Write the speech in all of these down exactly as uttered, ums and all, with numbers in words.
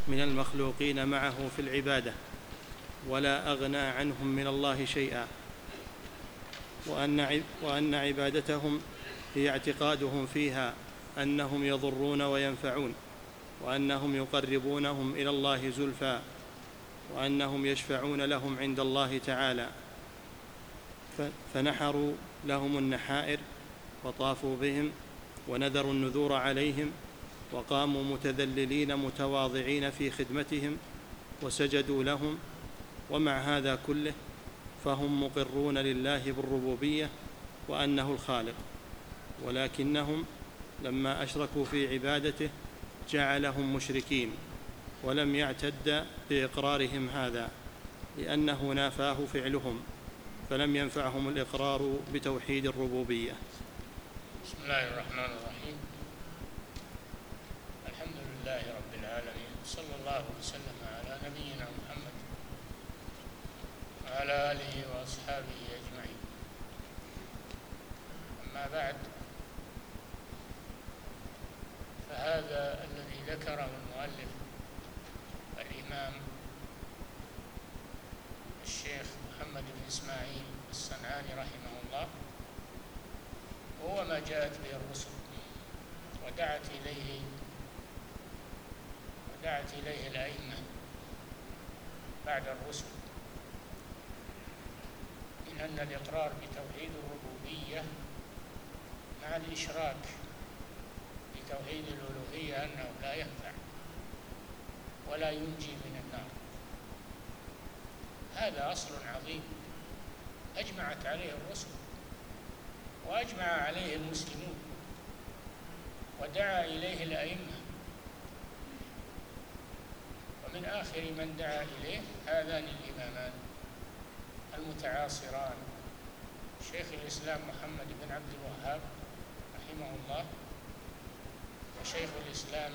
من المخلوقين معه في العبادة ولا أغنى عنهم من الله شيئا، وأن وأن عبادتهم هي اعتقادهم فيها أنهم يضرون وينفعون، وأنهم يقربونهم إلى الله زلفى، وأنهم يشفعون لهم عند الله تعالى. فنحروا لهم النحائر وطافوا بهم ونذروا النذور عليهم، وقاموا متذللين متواضعين في خدمتهم وسجدوا لهم. ومع هذا كله فهم مقرون لله بالربوبية وأنه الخالق، ولكنهم لما أشركوا في عبادته جعلهم مشركين، ولم يعتد بإقرارهم هذا لأنه نافاه فعلهم، فلم ينفعهم الإقرار بتوحيد الربوبية. بسم الله الرحمن الرحيم. الحمد لله رب العالمين، صلى الله وسلم على نبينا محمد وعلى آله وأصحابه أجمعين. أما بعد، فهذا الذي ذكره المؤلف الإمام الشيخ محمد بن إسماعيل الصنعاني رحمه الله هو ما جاءت به الرسل ودعت إليه ودعت إليه الأئمة بعد الرسل، من أن الإقرار بتوحيد الربوبية مع الإشراك بتوحيد الألوهية أنه لا ينفع ولا ينجي من النار. هذا أصل عظيم أجمعت عليه الرسل وأجمع عليه المسلمون ودعا إليه الأئمة، ومن آخر من دعا إليه هذان الإمامان المتعاصران، شيخ الإسلام محمد بن عبد الوهاب رحمه الله، وشيخ الإسلام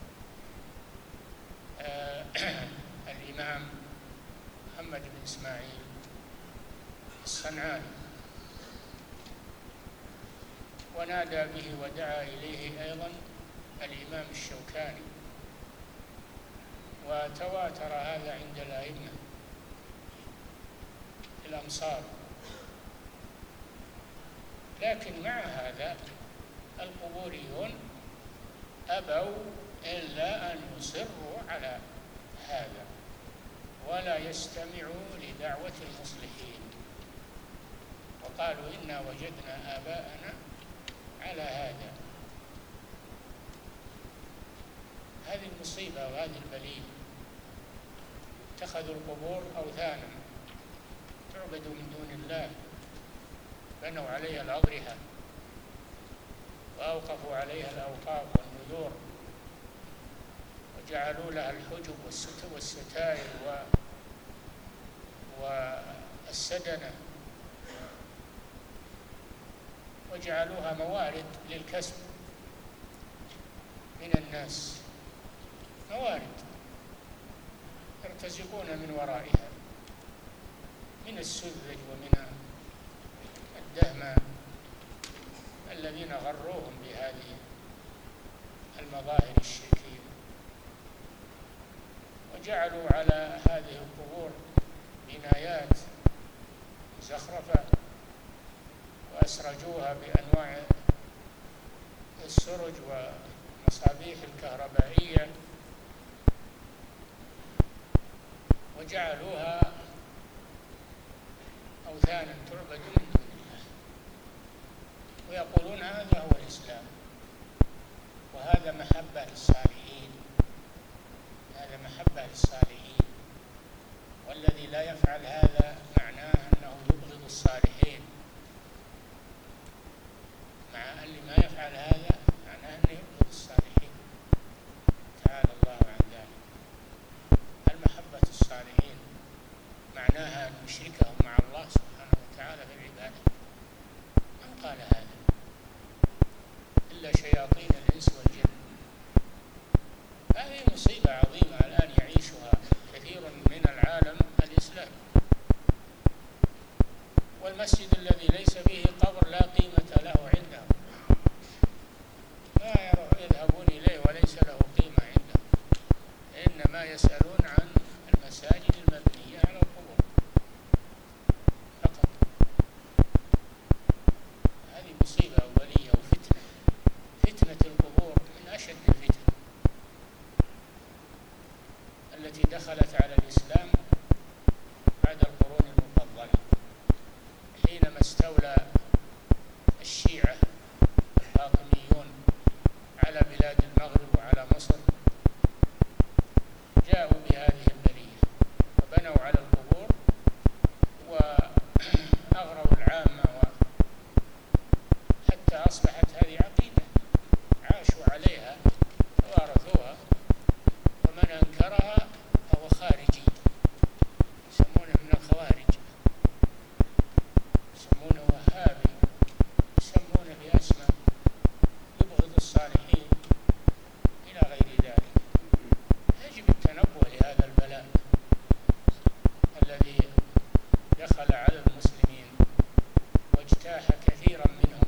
آه الإمام محمد بن إسماعيل الصنعاني. ونادى به ودعا إليه أيضا الإمام الشوكاني، وتواتر هذا عند الأئمة في الأمصار. لكن مع هذا القبوريون أبوا إلا أن يصروا على هذا ولا يستمعوا لدعوة المصلحين، وقالوا إنا وجدنا آباءنا على هذا. هذه المصيبة وهذه البلية، اتخذوا القبور أوثانا تعبد من دون الله، بنوا عليها الأضرحة وأوقفوا عليها الأوقاف والنذور، وجعلوا لها الحجب والستائر والسدنة، وجعلوها موارد للكسب من الناس، موارد يرتزقون من ورائها من السذج ومن الدهم الذين غروهم بهذه المظاهر الشركية، وجعلوا على هذه القبور بنايات مزخرفة وأسرجوها بأنواع السرج والمصابيح الكهربائية، وجعلوها أوثانا تعبد من دون الله، ويقولون هذا هو الإسلام وهذا محبة للصالحين، هذا محبة للصالحين، والذي لا يفعل هذا معناه أنه يبغض الصالحين، مع أن ما يفعل هذا معناه أنه يبغض الصالحين. تعالى الله عن ذلك. المحبة الصالحين معناها أن نشركهم مع الله سبحانه وتعالى في العبادة. من قال هذا إلا شياطين الإنس والجن؟ هذه مصيبة عظيمة الآن يعيشها كثير من العالم الإسلامي، والمسجد الذي ليس فيه قبر لا قيمة له عندهم، ما يذهبون إليه وليس له قيمة عندهم، إنما التي دخلت على الإسلام بعد القرون المفضلة، حينما استولى الشيعة الفاطميون على بلاد المغرب وعلى مصر، جاءوا بهذه البرية وبنوا على القبور وأغروا العامة، حتى أصبحت هذه عقيدة عاشوا عليها وارثوها، ومن أنكرها فهو خارجي، يسمونه من الخوارج، يسمونه وهابي، يسمونه بأسماء، يبغض الصالحين إلى غير ذلك. يجب التنبه لهذا البلاء الذي دخل على المسلمين واجتاح كثيرا منهم،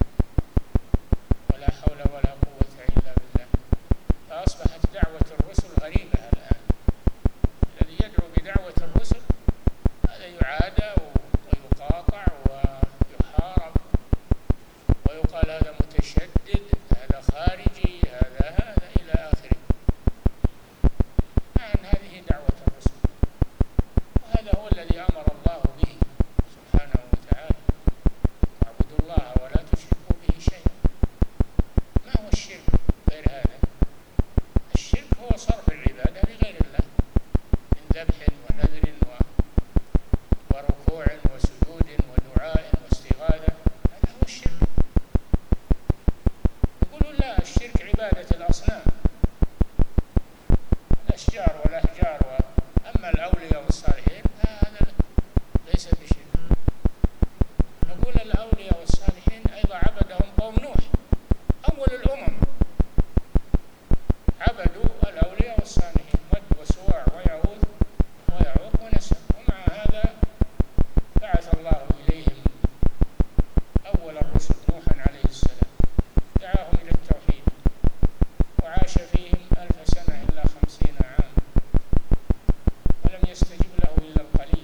ولا حول ولا قوة إلا بالله. فأصبحت دعوة الرسل غريبة الآن، الذي يدعو بدعوة الرسل هذا يعادى ويقاطع ويحارب ويقال هذا متشدد، هذا خارجي، هذا هذا إلى آخره. مع أن هذه دعوة الرسل، وهذا هو الذي أمر الله به سبحانه وتعالى: واعبدوا الله ولا تشركوا به شيئا. ما هو الشرك غير هذا؟ الشرك هو صرف العبادة لغير الله من ذبح ونذر وركوع وسجود ودعاء واستغاثة، هذا هو الشرك. يقولون لا، الشرك عبادة الأصنام، الأشجار والأحجار، أما الأولياء والصالحين هذا ليس بشرك. نقول الأولياء والصالحين أيضا عبدهم قوم نوح أول الأمم، عبدوا الأولياء والصالحين، ود وسواع ويعوذ ويعوق ونسر، ومع هذا بعث الله إليهم أول الرسل نوحا عليه السلام، دعاهم إلى التوحيد، وعاش فيهم ألف سنة إلا خمسين عام، ولم يستجب له إلا القليل،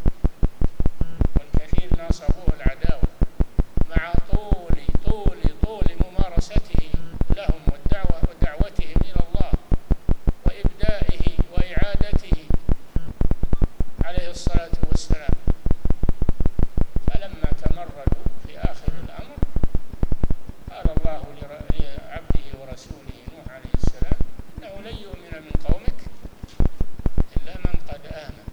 والكثير ناصبوه العداوة مع طول طول طول ممارسته لهم والدعوة ودعوتهم إلى الله وإبدائه وإعادته عليه الصلاة والسلام. فلما تمردوا في آخر الأمر قال الله لعبده ورسوله نوح عليه السلام: إنه لن يؤمن من قومك إلا من قد آمن،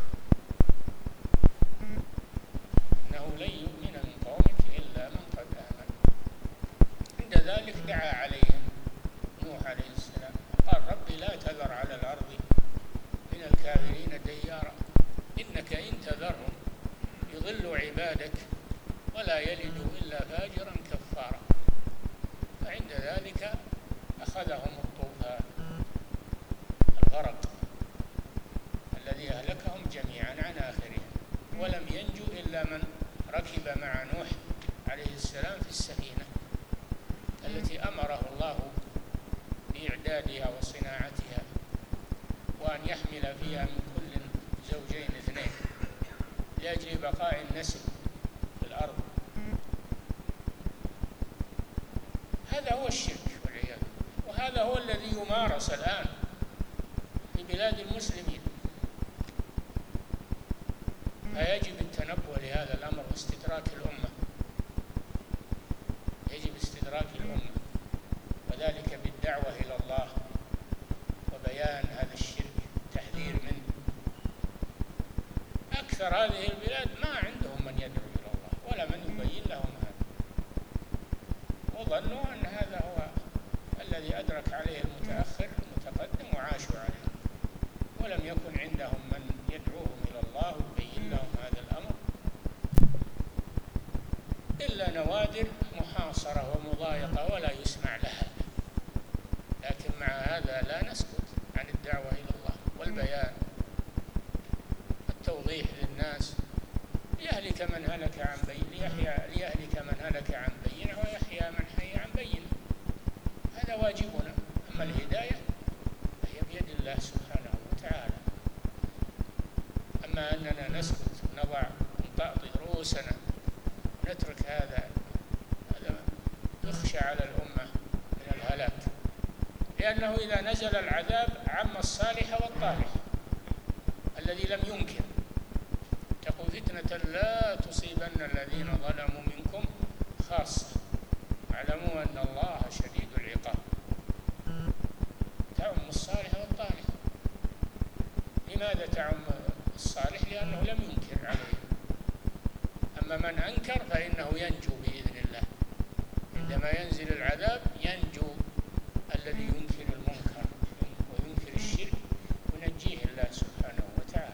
إنه لن يؤمن من قومك إلا من قد آمن. عند ذلك دعا عليهم نوح عليه السلام وقال: ربي لا تذر على الأرض من الكافرين ديارا، إنك إن تذرهم يضلوا عبادك ولا يلدوا إلا فاجرا كفارا. فعند ذلك أخذهم الطوفان، الغرق الذي أهلكهم جميعا عن آخرهم، ولم ينجو إلا من ركب مع نوح عليه السلام في السفينة التي أمره الله بإعدادها وصناعتها، وأن يحمل فيها من كل زوجين اثنين لأجل بقاء النسل في الأرض. هذا هو الشرك والعياذ بالله، وهذا هو الذي يمارس الآن في بلاد المسلمين. فيجب التنبه لهذا الأمر واستدراك الأمة، يجب استدراك الأمة، وذلك بالدعوة إلى الله وبيان هذا الشرك، التحذير منه. أكثر هذه البلاد ما عندهم من يدعو إلى الله ولا من يبين لهم هذا، وظنوا أن هذا هو الذي أدرك عليه المتأخر المتقدم وعاشوا عليه، ولم يكن عندهم من يدعوهم إلى الله ويبين لهم هذا الأمر إلا نوادر محاصرة ومضايقة ولا يسمع لها. لكن مع هذا لا نسكت عن الدعوة إلى الله والبيان والتوضيح للناس، ليهلك من هلك عن بينه ليهلك من هلك عن بينه ويحيى من حي عن بينه. هذا واجبنا. أما الهداية فهي بيد الله سبحانه وتعالى. أما أننا نسكت ونضع نطأطئ رؤوسنا ونترك هذا، هذا يخشى على الأمة من الهلاك، لأنه إذا نزل العذاب عم الصالح والطالح. الذي لم ينكر. اتقوا فتنة لا تصيبن الذين ظلموا منكم خاصة واعلموا أن الله شديد العقاب. تعم الصالح والطالح. لماذا تعم الصالح؟ لأنه لم ينكر عليه. أما من أنكر فإنه ينجو بإذن الله. عندما ينزل العذاب ينجو الذي ينكر المنكر وينكر الشرك، ينجيه الله سبحانه وتعالى.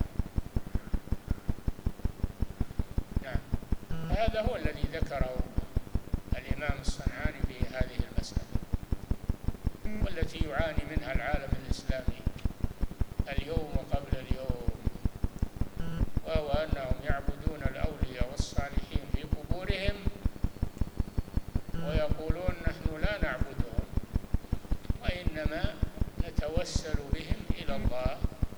نعم. هذا هو الذي ذكره الإمام الصنعاني في هذه المسألة، والتي يعاني منها العالم الإسلامي اليوم وقبل اليوم، وهو أنهم يعبدون الأولياء والصالحين في قبورهم ويقولون نحن لا نعبدهم وإنما نتوسل بهم إلى الله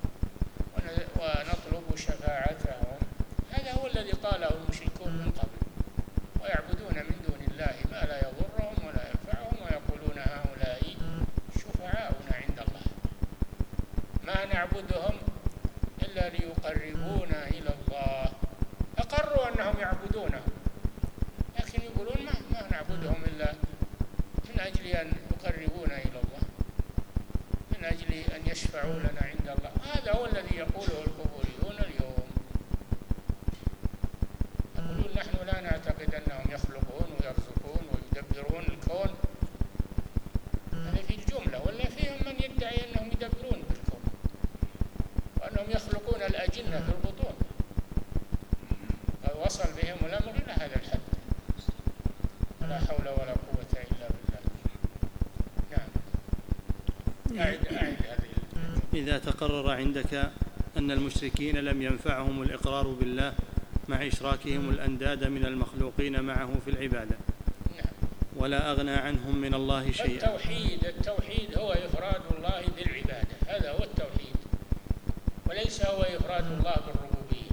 ونطلب شفاعتهم. هذا هو الذي قاله المشركون من قبل، ويعبدون من دون الله ما لا يضرهم ولا ينفعهم ويقولون هؤلاء شفعاؤنا عند الله، ما نعبدهم إلا ليقربونا إلى الله. أقروا أنهم يعبدونه، لكن يقولون ما, ما نعبدهم إلا من أجل أن يقربونا إلى الله، من أجل أن يشفعوا لنا عند الله. هذا هو الذي يقوله القبوريون اليوم. يقولون نحن لا نعتقد أنهم يخلقون ويرزقون ويدبرون الكون، هذا في الجملة، ولا فيهم من يدعي أنهم يدبرون بالكون وأنهم يخلقون الأجنة في البطون. وصل بهم الأمر إلى هذا الحد، ولا حول ولا قوة إلا بالله. نعم. أعد أعد هذه. إذا تقرر عندك أن المشركين لم ينفعهم الإقرار بالله مع إشراكهم الأنداد من المخلوقين معه في العبادة، نعم، ولا أغنى عنهم من الله شيئا. التوحيد التوحيد هو إفراد الله بالعبادة، هذا هو التوحيد، وليس هو إفراد الله بالربوبية،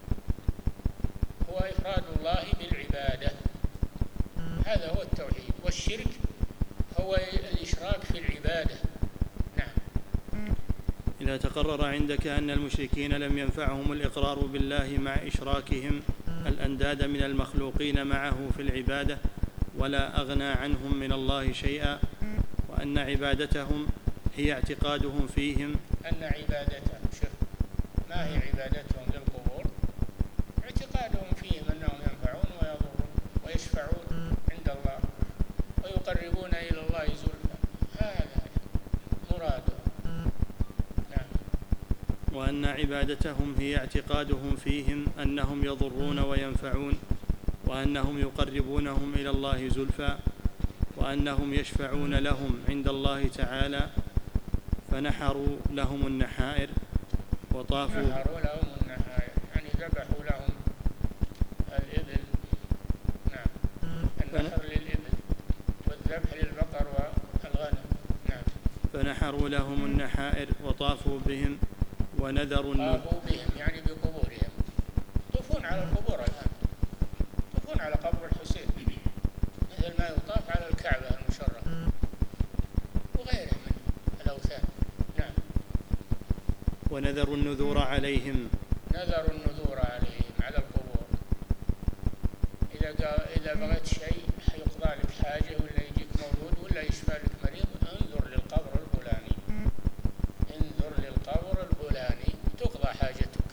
هو إفراد الله بالعبادة، هذا هو التوحيد. والشرك هو الإشراك في العبادة. نعم. إذا تقرر عندك أن المشركين لم ينفعهم الإقرار بالله مع إشراكهم الأنداد من المخلوقين معه في العبادة، ولا أغنى عنهم من الله شيئا، وأن عبادتهم هي اعتقادهم فيهم. أن عبادتهم، شوف، ما هي عبادتهم للقبور؟ اعتقادهم فيهم أنهم ينفعون ويضرون ويشفعون عند الله ويقربون إلى الله زلفى، هذا مرادهم. نعم. وأن عبادتهم هي اعتقادهم فيهم أنهم يضرون وينفعون، وأنهم يقربونهم إلى الله زلفى، وأنهم يشفعون لهم عند الله تعالى. فنحروا لهم النحائر وطافوا نحروا لهم النحائر يعني ذبحوا لهم الإبل. نعم. النحر للإبل والذبح للبقر والغنم. نعم. فنحروا لهم النحائر وطافوا بهم ونذروا النذور. طافوا بهم يعني بقبورهم، يطوفون على القبور الآن، يطوفون على قبر الحسين مثل ما يطاف على الكعبة المشرفة وغيرها من الأوثان. نعم. ونذروا النذور عليهم، نذروا النذور عليهم على القبور. إذا قال إذا بغيت شيء يقضى لك حاجة ولا يجيك مولود ولا يشفى لك مريض، انظر للقبر الفلاني، انظر للقبر الفلاني تقضى حاجتك.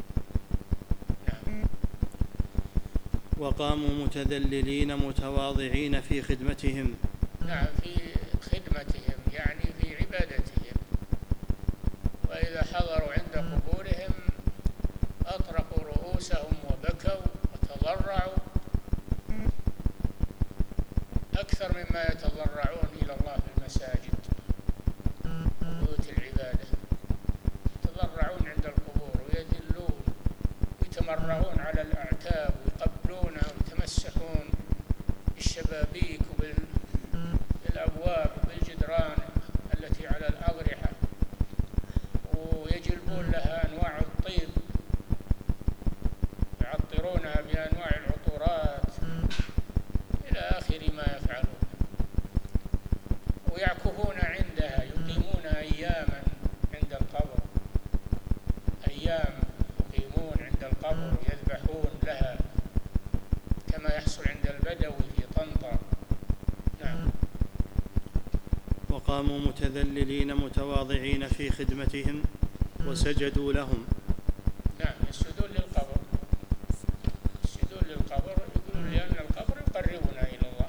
نعم. وقاموا متذللين متواضعين في خدمتهم. نعم، في خدمتهم يعني في عبادتهم. وإذا حضروا عند قبورهم أطرقوا رؤوسهم وبكوا وتضرعوا أكثر مما يتضرعون إلى الله في المساجد وبيوت العبادة. يتضرعون عند القبور ويذلون ويتمرغون على الأعتاب ويقبلونها ويتمسحون بالشبابيك وبالأبواب وبالجدران التي على الأضرحة، ويجلبون لها أنواع الطيب، يعطرونها بأنواع العطورات إلى آخر ما يفعلون، ويعكفون عندها، يقيمون أياما عند القبر، أيام وقاموا متذللين متواضعين في خدمتهم وسجدوا لهم. نعم، يسجدون للقبر، يسجدون للقبر، يقولون لأن القبر يقربنا إلى الله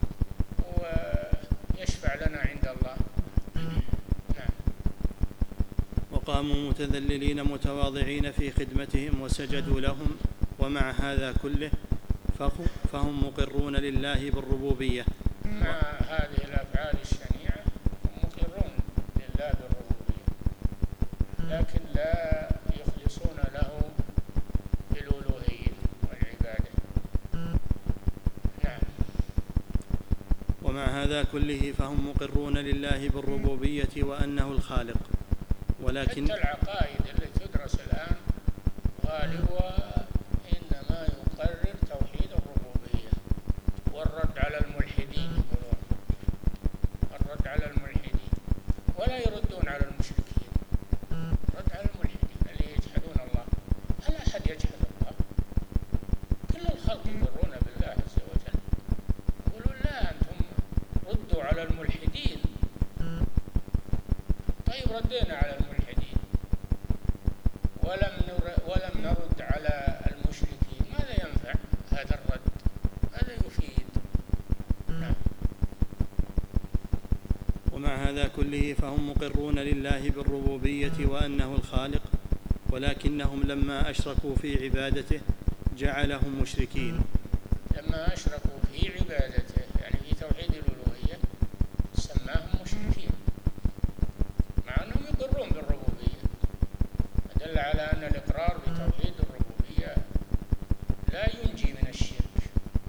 ويشفع لنا عند الله. نعم. وقاموا متذللين متواضعين في خدمتهم وسجدوا لهم، ومع هذا كله فهم مقرون لله بالربوبية. مع هذه الأفعال الشنيعة هم مقرون لله بالربوبية، لكن لا يخلصون له بالألوهية والعبادة. نعم. ومع هذا كله فهم مقرون لله بالربوبية وأنه الخالق، ولكن حتى العقائد التي تدرس الآن غالبها إنما يقرر توحيد الربوبية والرد على الملحدين، يقولون الرد على الملحدين، ولا يردون على المشركين، رد على الملحدين اللي يجحدون الله. هل أحد يجحد الله؟ كل الخلق يقرون بالله عز وجل، يقولون لا أنتم ردوا على الملحدين. طيب ردينا على الملحدين ولم ولم نرد على المشركين، ماذا ينفع هذا الرد؟ ماذا يفيد؟ نعم. ومع هذا كله فهم مقرون لله بالربوبية وأنه الخالق، ولكنهم لما أشركوا في عبادته جعلهم مشركين. لما أشركوا في عبادته يعني في توحيد الألوهية سماهم مشركين، مع أنهم يقرون بالربوبية. دل على أن الإقرار بتوحيد الربوبية لا ينجي من الشرك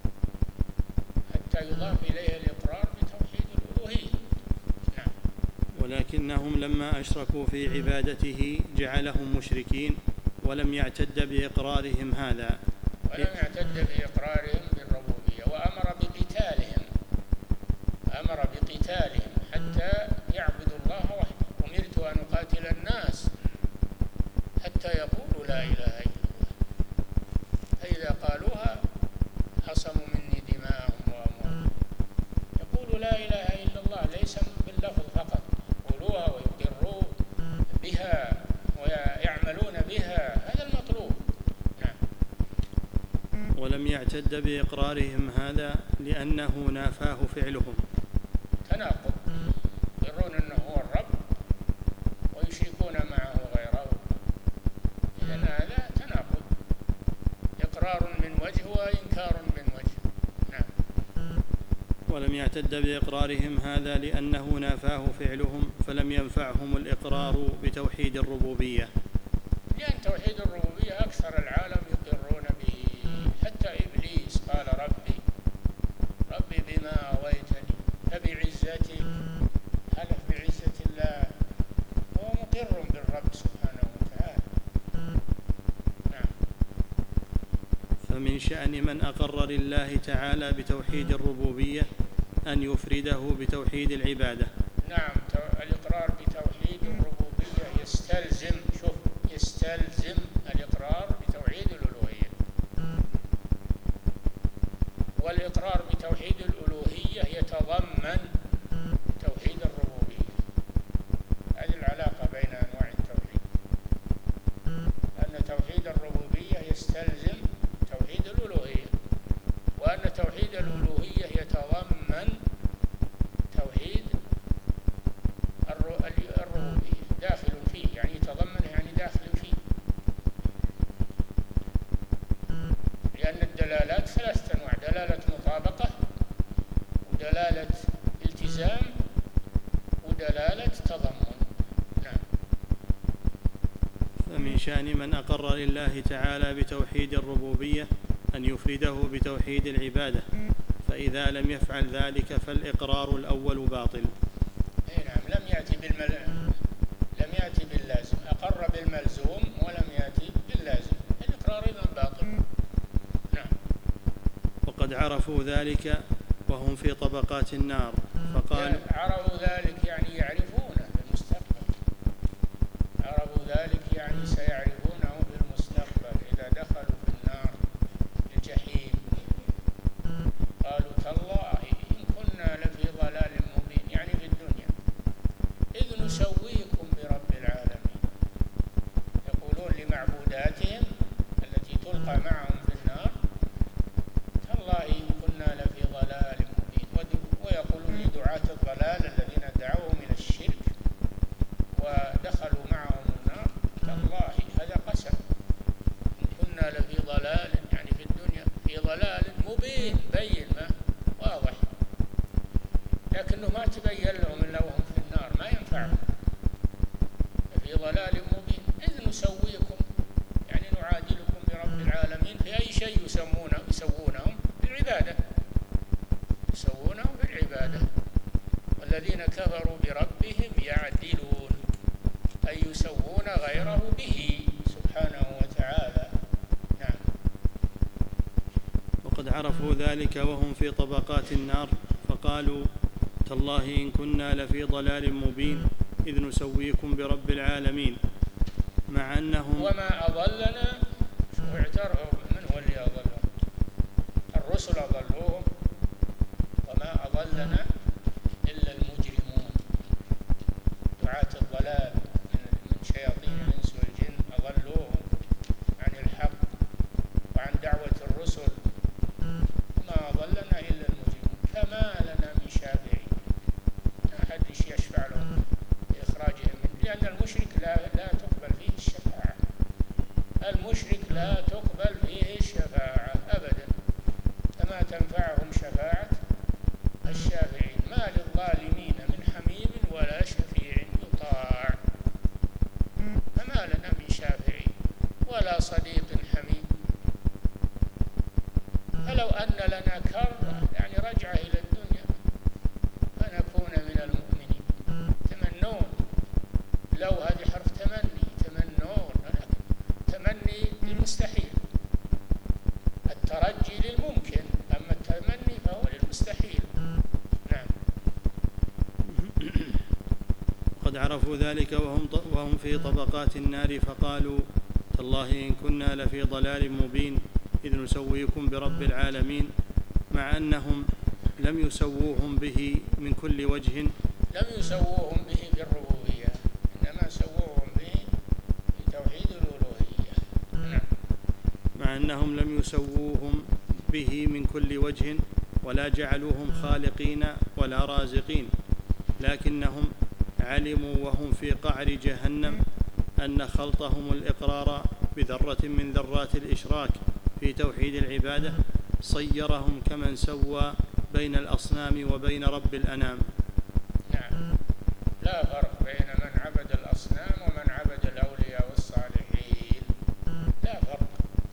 حتى يضاف إليه الإقرار بتوحيد الألوهية. نعم. ولكنهم لما أشركوا في عبادته جعلهم مشركين، ولم يعتد بإقرارهم هذا ولم يعتد بإقرارهم بالربوبية، وأمر بقتالهم، أمر بقتالهم حتى يعبدوا الله وحده. أمرت أن أقاتل الناس حتى يقولوا لا إله إلا الله، فإذا قالوها عصموا مني دماءهم وأموالهم. يقولوا لا إله إلا الله ليس باللفظ فقط، يقولوها ويقروا بها ويعملون بها، هذا المطلوب. نعم. ولم يعتد بإقرارهم هذا لأنه نافاه فعلهم. تناقض، يقرون أنه هو الرب ويشركون معه غيره، إذن هذا تناقض، إقرار من وجه وإنكار من وجه. نعم. ولم يعتد بإقرارهم هذا لأنه نافاه فعلهم، فلم ينفعهم الإقرار بتوحيد الربوبية، لأن توحيد الربوبية أكثر العالم يقرون به، حتى إبليس قال ربي ربي بما أغويتني فبعزتي، حلف بعزة الله، هو مقر بالرب سبحانه وتعالى. نعم. فمن شأن من أقر لله تعالى بتوحيد الربوبية أن يفرده بتوحيد العبادة. نعم. الإقرار بتوحيد الربوبية يستلزم شوف يستلزم الإقرار بتوحيد الألوهية، والإقرار بتوحيد الألوهية يتضمن توحيد الربوبية. هذه العلاقة بين أنواع التوحيد، أن توحيد الربوبية يستلزم توحيد الألوهية، وأن توحيد الألوهية يتضمن توحيد الربوبية، داخل فيه، يعني يتضمن يعني داخل فيه، لأن الدلالات ثلاثة أنواع: دلالة مطابقة، ودلالة التزام، ودلالة تضمن. نعم. فمن شأن من أقر لله تعالى بتوحيد الربوبية أن يفرده بتوحيد العبادة، فإذا لم يفعل ذلك فالإقرار الأول باطل. أي نعم. لم يأتي بالمل... لم يأتي باللازم، أقر بالملزوم ولم يأتي باللازم، الإقرار إذن باطل. نعم. وقد عرفوا ذلك وهم في طبقات النار، فقال يعني عرفوا ذلك يعني يعرفونه في المستقبل، عرفوا ذلك يعني سيعرفونه في المستقبل إذا دخلوا في النار الجحيم. قالوا تالله إن كنا لفي ضلال مبين، يعني في الدنيا دعاة الضلال الذين دعوهم إلى الشرك ودخلوا معهم النار، تالله هذا قسم إن كنا لفي ضلال، يعني في الدنيا في ضلال مبين بين ما واضح، لكنه ما تبين لهم إلا وهم في النار، ما ينفعهم. في ضلال مبين إذ نسويكم، يعني نعادلكم برب العالمين في أي شيء يسمونه يسوونهم بالعبادة، يسوونهم بالعبادة. والذين كفروا بربهم يعدلون، أي يسوون غيره به سبحانه وتعالى. نعم. وقد عرفوا ذلك وهم في طبقات النار، فقالوا تالله إن كنا لفي ضلال مبين إذ نسويكم برب العالمين، مع أنهم وما أضلنا، واعترفوا من هو اللي أضلهم؟ الرسل أضلوهم، وما أضلنا إلا المجرمون. دعاة الضلال من شياطين الإنس والجن أضلوهم عن الحق وعن دعوة الرسل، ما أضلنا إلا المجرمون. فما لنا من شافعين، ما حد يشفع لهم لإخراجهم منه، لأن المشرك لا, لا تقبل فيه الشفاعة، المشرك لا تقبل فيه الشفاعة أبدا، فما تنفعهم شفاعة الشافعين. ما للظالمين من حميم ولا شفيع يطاع، فما لنا من شافعين ولا صديق حميم. فلو أن لنا كرة، يعني رجعة إلى الدنيا، فنكون من المؤمنين. تمنون، لو هذه حرف تمني، تمنون، تمني للمستحيل، الترجي للممكن، أما التمني فهو للمستحيل. نعم. قد عرفوا ذلك وهم, وهم في طبقات النار، فقالوا تالله إن كنا لفي ضلال مبين إذ نسويكم برب العالمين، مع أنهم لم يسووهم به من كل وجه، لم يسووهم به بالربوبية، إنما سووهم به بتوحيد الألوهية. نعم. مع أنهم لم يسووهم به من كل وجه ولا جعلوهم خالقين ولا رازقين، لكنهم علموا وهم في قعر جهنم أن خلطهم الإقرار بذرة من ذرات الإشراك في توحيد العبادة صيرهم كمن سوى بين الأصنام وبين رب الأنام. نعم. لا فرق بين من عبد الأصنام ومن عبد الأولياء والصالحين، لا فرق،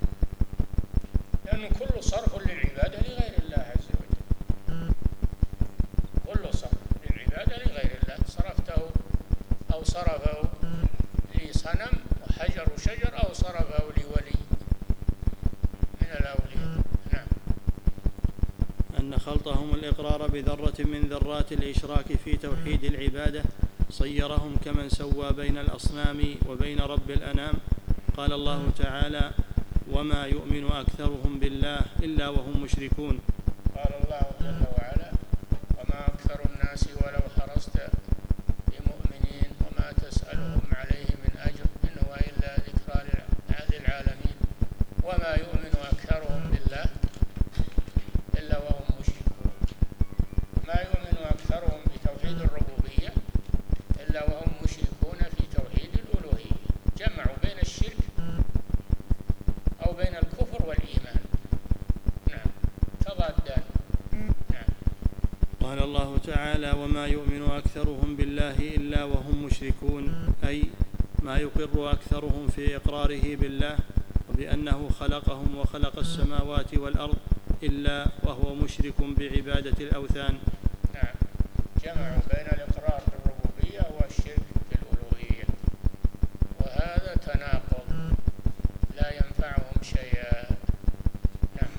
لأنه كل صرف للعبادة لغير الله عز وجل، كل صرف للعبادة لغير الله، صرفته أو صرفه لصنم وحجر وشجر، أو صرفه لولي من الأولياء. نعم. أن خلطهم الإقرار بذرة من ذرات الإشراك في توحيد العبادة صيرهم كمن سوى بين الأصنام وبين رب الأنام. قال الله تعالى وما يؤمن أكثرهم بالله إلا وهم مشركون. قال الله جل وعلا وما أكثر الناس ولو حرصت بمؤمنين وما تسألهم عليه من أجر إن هو إلا ذكرى للعالمين. وما يؤمن أكثرهم بالله إلا وهم مشركون، ما يؤمن أكثرهم بتوحيد الربوبية إلا وهم مشركون في توحيد الألوهية، جمعوا بين الشرك أو بين الكفر والإيمان. نعم، تضادان. نعم. قال الله تعالى وما يؤمن أكثرهم بالله إلا وهم مشركون، أي ما يقر أكثرهم في إقراره بالله وبأنه خلقهم وخلق السماوات والأرض إلا وهو مشرك بعبادة الأوثان. نعم، جمعوا بين الإقرار بالربوبية والشرك بالألوهية، وهذا تناقض لا ينفعهم شيئا. نعم.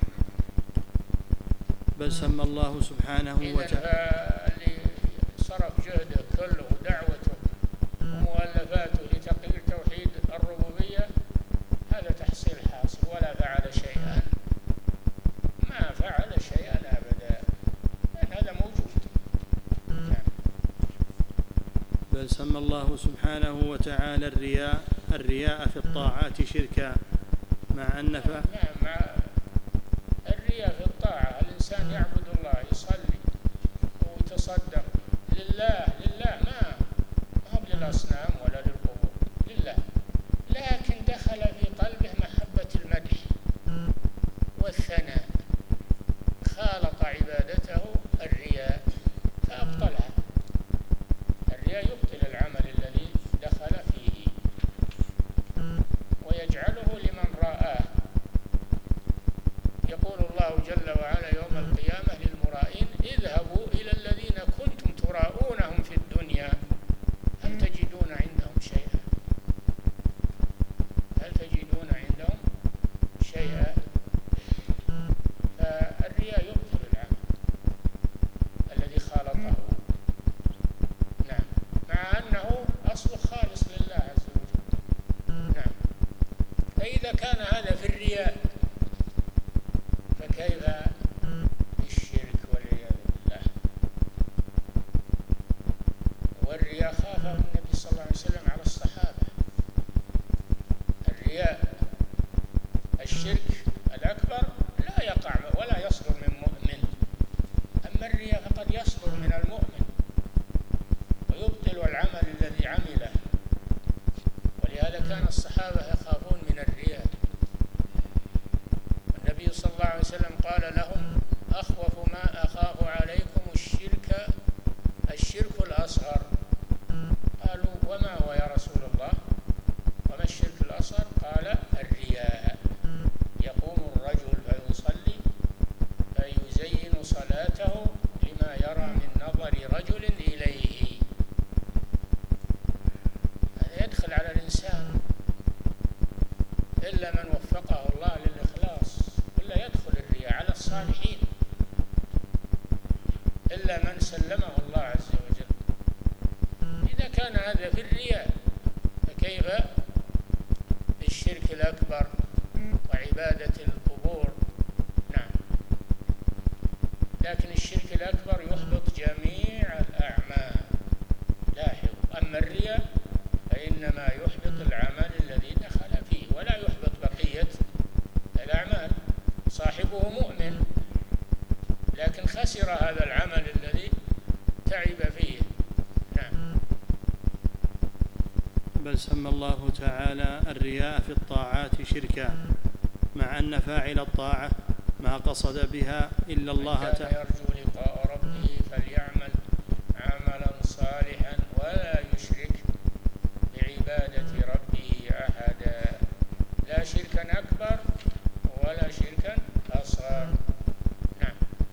بل سمى الله سبحانه وتعالى اللي صرف جهده كله ودعوته ومؤلفاته لتقرير توحيد الربوبية هذا تحصيل حاصل، ولا فعل شيئا، ما فعل شيئا أبدا، لأن هذا موجود. نعم. بل سمى الله سبحانه وتعالى الرياء الرياء في الطاعات شركا، مع أن ف... نعم، مع الرياء في الطاعة، الإنسان يعبد الله، يصلي ويتصدق الرياء خافه النبي صلى الله عليه وسلم على الصحابة. الرياء الشرك الأكبر لا يقع ولا يصدر من مؤمن، أما الرياء فقد يصدر من المؤمن ويبطل العمل الذي عمله، ولهذا كان الصحابة يخافون من الرياء. النبي صلى الله عليه وسلم قال لهم: أخوف ما أخاف عليكم الشرك الشرك الأصغر. قالوا: وما هو يا رسول الله؟ وما الشرك الأصغر؟ قال: الرياء. يقوم الرجل فيصلي فيزين صلاته لما يرى من نظر رجل إليه. هذا يدخل على الإنسان إلا من وفقه الله للإخلاص، ولا يدخل الرياء على الصالحين إلا من سلمه الله عز وجل. إذا كان هذا في الرياء فكيف بالشرك الأكبر وعبادة القبور؟ نعم، لكن الشرك الأكبر يحبط جميع الأعمال. لاحظوا، أما الرياء فإنما يحبط العمل الذي دخل فيه ولا يحبط بقية الأعمال. صاحبه مؤمن لكن خسر هذا العمل الذي تعب فيه. نعم. بل سمى الله تعالى الرياء في الطاعات شركا، مع أن فاعل الطاعة ما قصد بها إلا الله تعالى. من كان يرجو لقاء ربه فليعمل عملا صالحا ولا يشرك بعبادة ربه أحدا. لا شركا أكبر ولا شركا أصغر. نعم.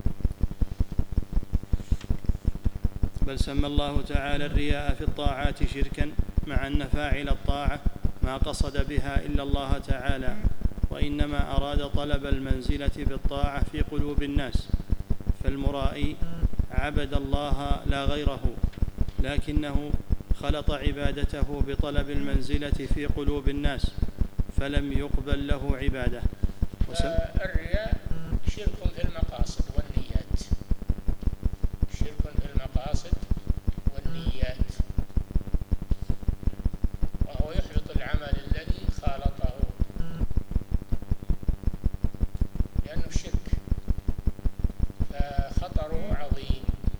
بل سمى الله تعالى الرياء في الطاعات شركا، مع أن فاعل الطاعة ما قصد بها إلا الله تعالى، وإنما أراد طلب المنزلة بالطاعة في قلوب الناس. فالمرائي عبد الله لا غيره، لكنه خلط عبادته بطلب المنزلة في قلوب الناس فلم يقبل له عبادة. الرياء شرك في المقاصد والنيات، شرك في المقاصد والنيات، وهو يحبط العمل الذي خالطه لأنه شرك، فخطره عظيم.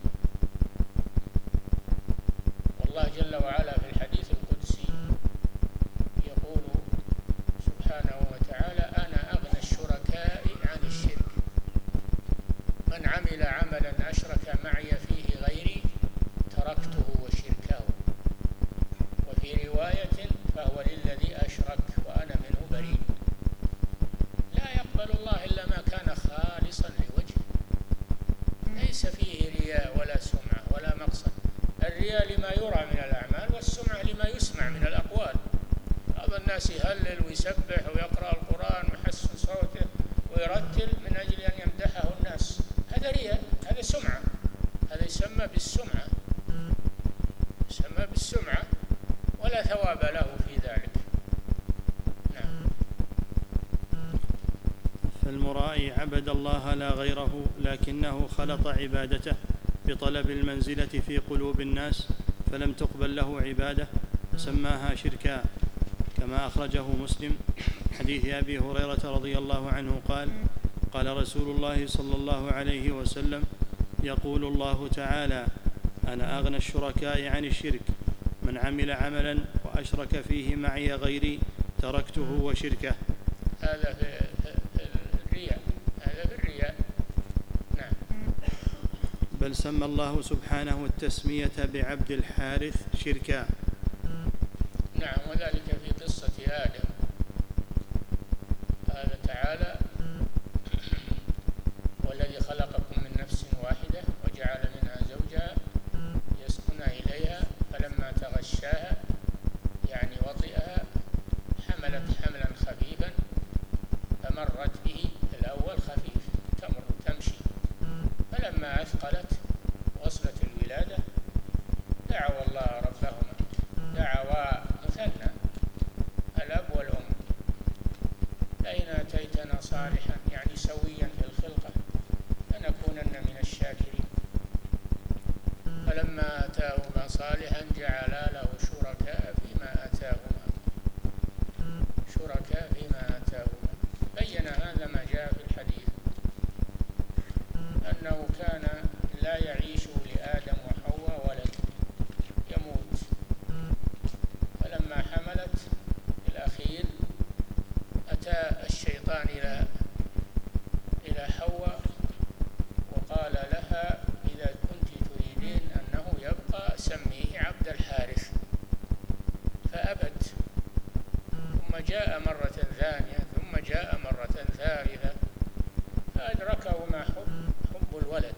والله جل وعلا في الحديث القدسي يقول سبحانه وتعالى: أنا أغنى الشركاء عن الشرك، من عمل عملا أشرك معي فيه غيري تركته وشركه. وفي رواية: فهو للذي أشرك وأنا منه بريء. لا يقبل الله إلا ما كان خالصا لوجهه، ليس فيه رياء ولا سمعة ولا مقصد. الرياء لما يرى من الأعمال، والسمعة لما يسمع من الأقوال. بعض الناس يهلل ويسبح ويقرأ القرآن ويحسن صوته ويرتل من أجل أن يمدحه الناس، هذا رياء، هذا سمعة، هذا يسمى بالسمعة، يسمى بالسمعة ولا ثواب له في ذلك. نعم. فالمرائي عبد الله لا غيره، لكنه خلط عبادته بطلب المنزلة في قلوب الناس فلم تقبل له عبادة، فسماها شركا، كما أخرجه مسلم حديث أبي هريرة رضي الله عنه قال: قال رسول الله صلى الله عليه وسلم: يقول الله تعالى: أنا أغنى الشركاء عن الشرك، من عمل عملا وأشرك فيه معي غيري تركته وشركه. هذا في الرياء، هذا في الرياء. نعم. بل سمى الله سبحانه التسمية بعبد الحارث شركا. نعم، وذلك في قصة آدم. قال تعالى: والذي خلقكم من نفس واحدة وجعل منها زوجها يسكن إليها فلما تغشاها يعني وطئها حملت حملا خفيفا فمرت به. الأول خفيف تمر تمشي، فلما أثقلت وصلت الولادة دعوا الله ربهما، دعوا مثنى الأب والأم: لئن آتيتنا صالحا يعني سويا في الخلقة لنكونن من الشاكرين. فلما آتاهما آتاهما صالحا جعلا له شركاء فيما آتاهما شركاء فيما آتاهما. بين هذا ما جاء في الحديث أنه كان لا يعيش لآدم وحواء ولد، يموت. فلما حملت الأخير أتى الشيطان إلى إلى حواء وقال لها إذا كنت تريدين أنه يبقى سميه عبد الحارث، فأبت. ثم جاء مرة ثانية، ثم جاء مرة ثالثة، فأدركهما حب حب الولد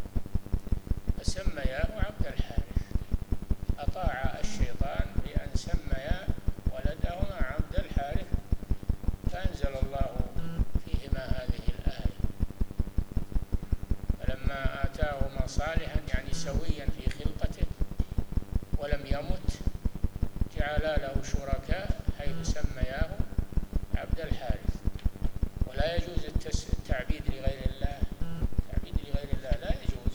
فسمياه عبد الحارث. أطاع الشيطان بأن سميا ولدهما عبد الحارث، فأنزل الله فيهما هذه الآية. فلما آتاهما صالحا يعني سويا في خلقته ولم يمت جعلا له شركاء حيث سمياه عبد الحارث. ولا يجوز التعبيد لغير الله، التعبيد لغير الله لا يجوز،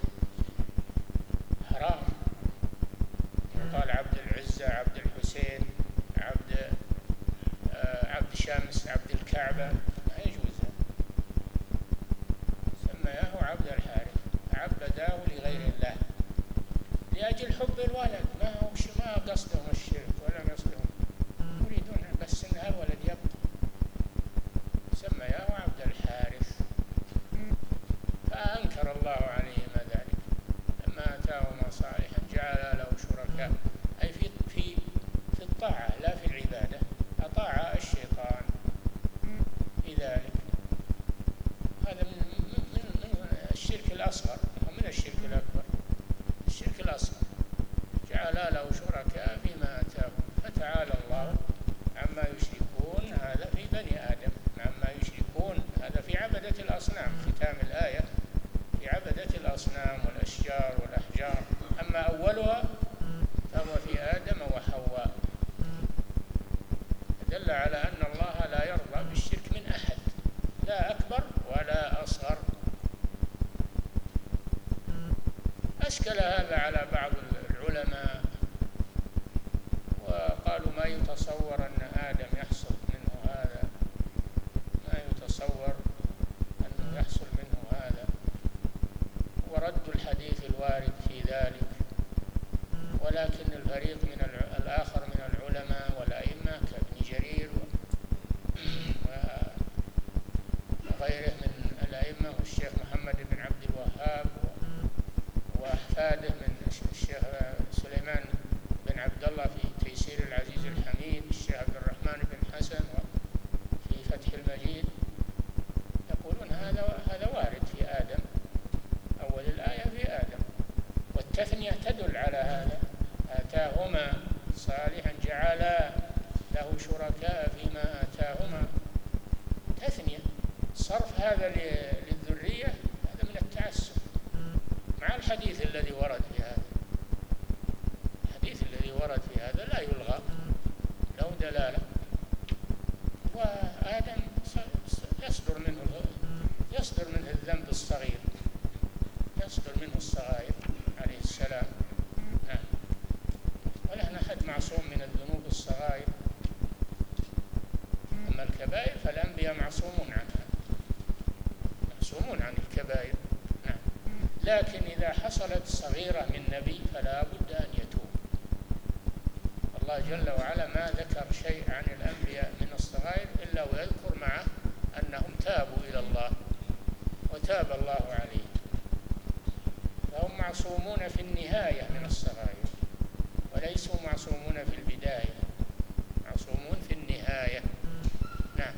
حرام. يقال عبد العزة، عبد الحسين، عبد آه عبد شمس، عبد الكعبة، ما يجوز. سمياه عبد الحارث، عبداه لغير الله لأجل حب الولد، ما هو ما قصدهم الشرك ولا قصدهم، يريدون بس ان الولد يبقى. سمياه عبد الحارث، فأنكر الله عليهما ذلك. لما آتاهما صالحا جعل له شركاء، أي في في في الطاعة لا في العبادة. أطاع الشيطان في ذلك. هذا من من من الشرك الأصغر ومن الشرك الأكبر. الشرك الأصغر جعل له شركاء فيما آتاهم، فتعالى الله عما يشركون. هذا في بني آدم، عما يشركون هذا في عبدة الأصنام. ختام الآية في عبدة الأصنام والأشجار والأحجار. أما أولها فهو في آدم وحواء. دل على أن الله لا يرضى بالشرك من أحد، لا أكبر ولا أصغر. أشكل هذا على بعض العلماء وقالوا ما يتصور أن آدم يحصل منه هذا، ما يتصور أنه يحصل منه هذا، وردوا الحديث الوارد في ذلك. ولكن الفريق من الآخر من العلماء والأئمة كابن جرير وغيره من الأئمة والشيخ محمد بن عبد الوهاب وأحفاده من الشيخ سليمان بن عبد الله في تيسير العزيز الحميد، الشيخ عبد الرحمن بن حسن في فتح المجيد، يقولون هذا هذا وارد في آدم. أول الآية في آدم، والتثنية تدل على هذا. آتاهما صالحا جعلا له شركاء فيما آتاهما، تثنية. صرف هذا للذرية هذا من التعسف، مع الحديث الذي ورد في هذا. الحديث الذي ورد في هذا لا يلغى، له دلالة. وآدم يصدر منه يصدر منه الذنب الصغير، يصدر منه الصغائر عليه السلام. نعم. ولا أحد معصوم من الذنوب الصغائر. أما الكبائر فالأنبياء معصومون عنها، معصومون عن الكبائر. نعم. لكن إذا حصلت صغيرة من نبي فلا بد أن يتوب. الله جل وعلا ما ذكر شيء عن الأنبياء من الصغائر إلا ويذكر معه أنهم تابوا إلى الله وتاب الله عليهم. فهم معصومون في النهاية من الصغائر، وليسوا معصومون في البداية، معصومون في النهاية. نعم.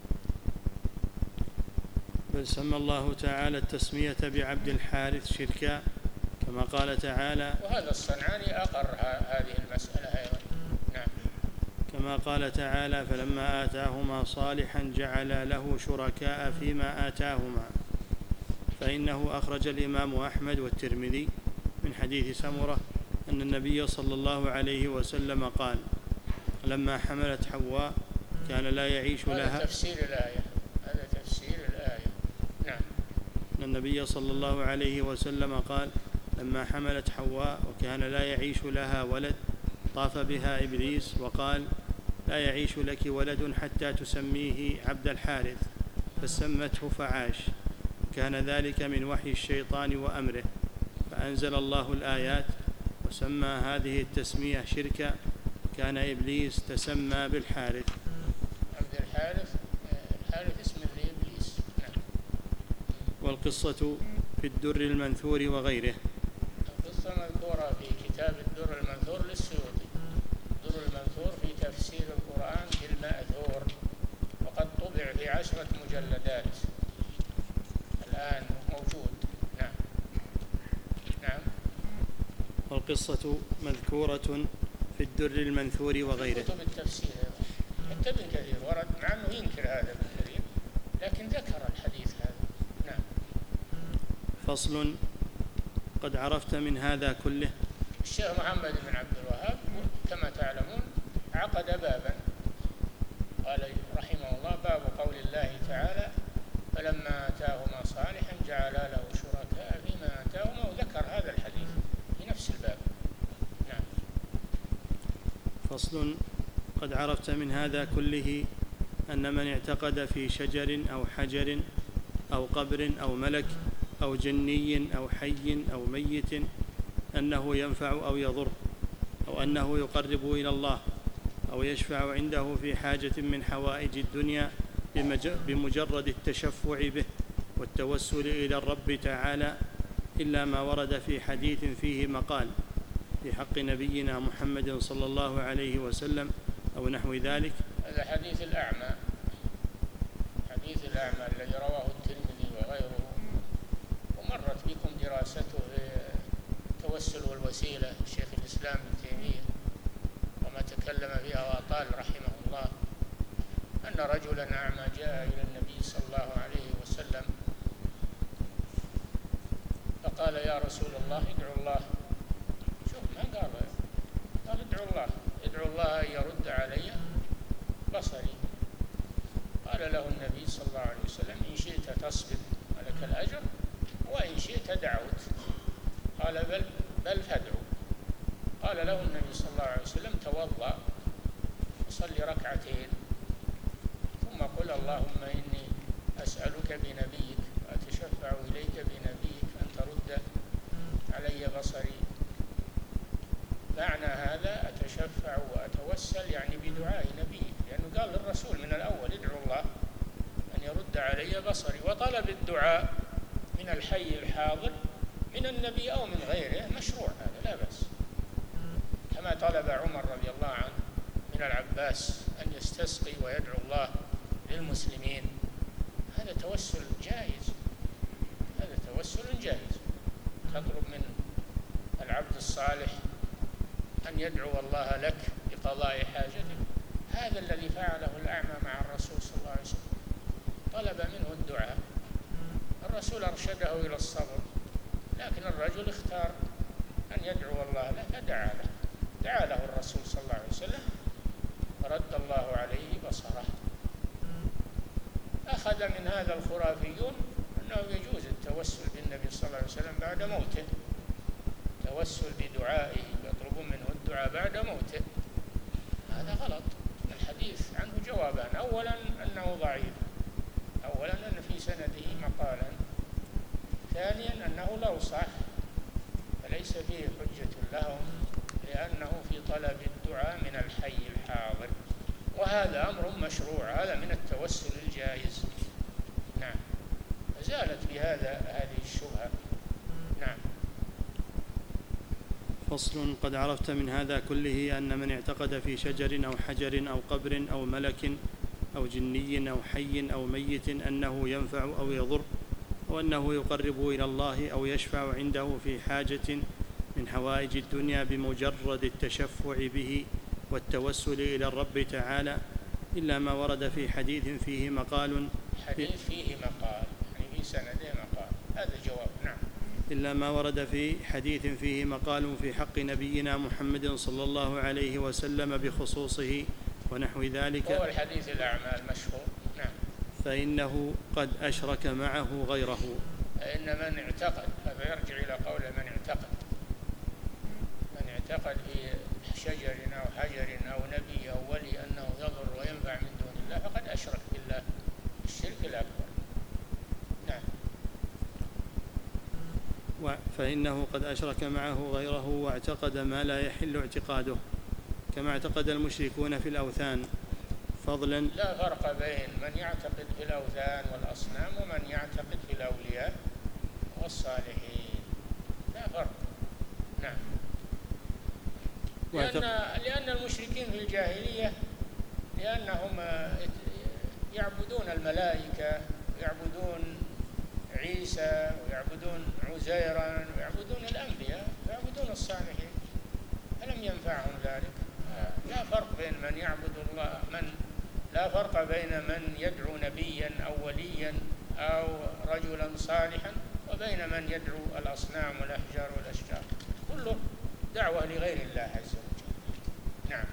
بل سمى الله تعالى التسمية بعبد الحارث شركا، كما قال تعالى. وهذا الصنعاني أقر هذه المسألة أيضا. نعم. كما قال تعالى فلما آتاهما صالحا جعل له شركاء فيما آتاهما. فإنه أخرج الإمام أحمد والترمذي من حديث سمرة أن النبي صلى الله عليه وسلم قال لما حملت حواء كان لا يعيش لها. هذا تفسير الآية، هذا تفسير الآية. نعم. أن النبي صلى الله عليه وسلم قال لما حملت حواء وكان لا يعيش لها ولد، طاف بها إبليس وقال: لا يعيش لك ولد حتى تسميه عبد الحارث، فسمته فعاش. كان ذلك من وحي الشيطان وأمره، فأنزل الله الآيات وسمى هذه التسمية شركا. كان إبليس تسمى بالحارث. عبد الحارث، الحارث اسم لإبليس. نعم. والقصة في الدر المنثور وغيره. القصة مذكورة في كتاب الدر المنثور للسيوطي. الدر المنثور في تفسير القرآن بالمأثور، وقد طبع في عشرة مجلدات الآن موجود. نعم. نعم. والقصة مذكورة في الدر المنثور وغيره. كتب التفسير حتى ابن كثير ورد، مع أنه ينكر هذا ابن كثير، لكن ذكر الحديث هذا. نعم. فصل: قد عرفت من هذا كله. الشيخ محمد بن عبد الوهاب كما تعلمون عقد بابا، قال رحمه الله: باب قول الله تعالى: فلما آتاهما صالحا جعلا له شركاء فيما آتاهما، وذكر هذا الحديث في نفس الباب. نعم. فصل: قد عرفت من هذا كله أن من اعتقد في شجر أو حجر أو قبر أو ملك أو جني أو حي أو ميت أنه ينفع أو يضر، أو أنه يقرب إلى الله، أو يشفع عنده في حاجة من حوائج الدنيا بمجرد التشفع به والتوسل إلى الرب تعالى، إلا ما ورد في حديث فيه مقال في حق نبينا محمد صلى الله عليه وسلم أو نحو ذلك. هذا حديث الأعمى، حديث الأعمى الذي رواه الترمذي وغيره، ومرت بكم دراسته في التوسل والوسيلة شيخ الإسلام ابن تيمية، وما تكلم فيها وأطال رحمه الله. أن رجلا أعمى جاء إلى النبي صلى الله عليه وسلم فقال: يا رسول الله ادعو الله. شوف ما قال قال ادعو الله، ادعو الله أن يرد علي بصري. قال له النبي صلى الله عليه وسلم: إن شئت تصبر ولك الأجر، وإن شئت دعوت. قال: بل بل فادعو. قال له النبي صلى الله عليه وسلم: توضأ وصل ركعتين، ثم قل: اللهم إني أسألك بنبيك وأتشفع إليك بنبيك أن ترد علي بصري. معنى هذا أتشفع وأتوسل يعني بدعاء نبيك، لأنه قال للرسول من الأول: ادعو الله أن يرد علي بصري. وطلب الدعاء من الحي الحاضر من النبي أو من غيره مشروع، هذا لا بأس، كما طلب عمر رضي الله عنه من العباس أن يستسقي ويدعو الله للمسلمين. هذا توسل جائز، هذا توسل جائز. تطلب من العبد الصالح أن يدعو الله لك بقضاء حاجتك. هذا الذي فعله الأعمى مع الرسول صلى الله عليه وسلم، طلب منه الدعاء، الرسول أرشده إلى الصبر، لكن الرجل اختار أن يدعو الله له فدعا له، دعا له الرسول صلى الله عليه وسلم فرد الله عليه بصره. أخذ من هذا الخرافيون أنه يجوز التوسل بالنبي صلى الله عليه وسلم بعد موته، توسل بدعائه، يطلبون منه الدعاء بعد موته. هذا غلط. الحديث عنه جوابان: أولا أنه ضعيف، أولا أن في سنده مقالا، ثانيا أنه لو صح فليس فيه حجة لهم، لأنه في طلب الدعاء من الحي الحاضر، وهذا أمر مشروع، هذا من التوسل الجائز. نعم. زالت بهذا هذه الشبهة. نعم. فصل: قد عرفت من هذا كله أن من اعتقد في شجر أو حجر أو قبر أو ملك أو جني أو حي أو ميت أنه ينفع أو يضر، وأنه يقرب إلى الله أو يشفع عنده في حاجة من حوائج الدنيا بمجرد التشفع به والتوسل إلى الرب تعالى، إلا ما ورد في حديث فيه مقال حديث فيه مقال يعني في سنده مقال، هذا جواب. نعم. إلا ما ورد في حديث فيه مقال في حق نبينا محمد صلى الله عليه وسلم بخصوصه ونحو ذلك، هو الحديث الأعمى المشهور. نعم. فإنه قد أشرك معه غيره. فإن من اعتقد، هذا يرجع إلى قول من اعتقد، شجر أو حجر أو نبي أو ولي أنه يضر وينفع من دون الله فقد أشرك بالله الشرك الأكبر. نعم. فإنه قد أشرك معه غيره واعتقد ما لا يحل اعتقاده كما اعتقد المشركون في الأوثان فضلا. لا فرق بين من يعتقد في الأوثان والأصنام ومن يعتقد في الأولياء والصالحين، لا فرق. نعم. لأن, لأن المشركين في الجاهلية لأنهم يعبدون الملائكة ويعبدون عيسى ويعبدون عزيرا ويعبدون الأنبياء ويعبدون الصالحين فلم ينفعهم ذلك. لا فرق بين من يعبد الله من لا فرق بين من يدعو نبيا أو وليا أو رجلا صالحا وبين من يدعو الأصنام والأحجار والأشجار، كله دعوة لغير الله عز وجل. نعم.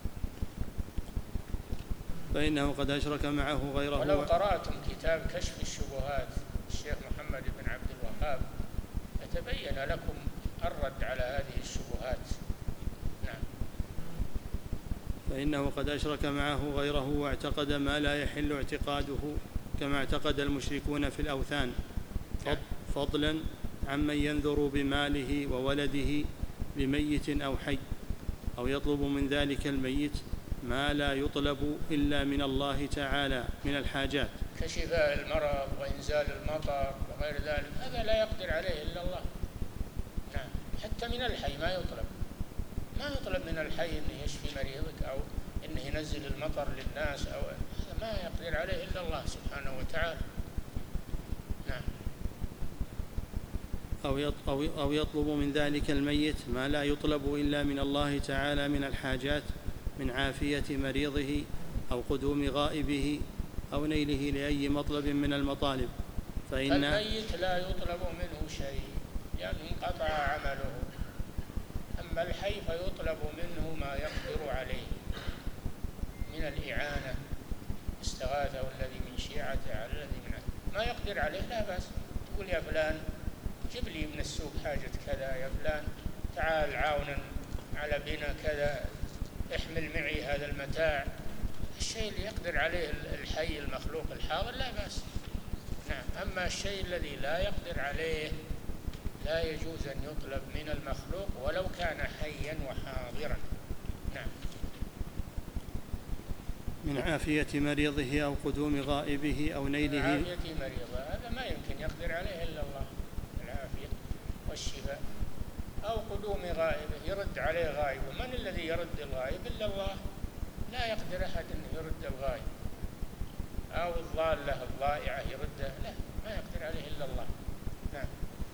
فإنه قد أشرك معه غيره. ولو قرأتم كتاب كشف الشبهات الشيخ محمد بن عبد الوهاب يتبين لكم الرد على هذه الشبهات. نعم. فإنه قد أشرك معه غيره واعتقد ما لا يحل اعتقاده كما اعتقد المشركون في الأوثان فضلا عمن ينذر بماله وولده لميت أو حي أو يطلب من ذلك الميت ما لا يطلب إلا من الله تعالى من الحاجات كشفاء المرض وإنزال المطر وغير ذلك، هذا لا يقدر عليه إلا الله. نعم. حتى من الحي ما يطلب ما يطلب من الحي أنه يشفي مريضك أو أنه ينزل المطر للناس، أو هذا ما يقدر عليه إلا الله سبحانه وتعالى. نعم. أو يطلب من ذلك الميت ما لا يطلب إلا من الله تعالى من الحاجات من عافية مريضه أو قدوم غائبه أو نيله لأي مطلب من المطالب. فإن الميت لا يطلب منه شيء لأنه انقطع عمله، أما الحي فيطلب منه ما يقدر عليه من الإعانة، استغاثه الذي من شيعته على الذي من عدو. ما يقدر عليه لا بأس، تقول يا فلان جيب لي من السوق حاجة كذا، يا فلان تعال عاونا على بنا كذا، احمل معي هذا المتاع. الشيء اللي يقدر عليه الحي المخلوق الحاضر لا بأس. نعم. أما الشيء الذي لا يقدر عليه لا يجوز أن يطلب من المخلوق ولو كان حيا وحاضرا. نعم. من عافية مريضه أو قدوم غائبه أو نيله. من عافية مريضه هذا ما يمكن يقدر عليه إلا الله، العافية والشفاء. أو قدوم غائبه يرد عليه غائبه، من الذي يرد الغائب إلا الله، لا يقدر أحد أن يرد الغائب. أو الضالة الضائعة يرده، لا ما يقدر عليه إلا الله. نعم.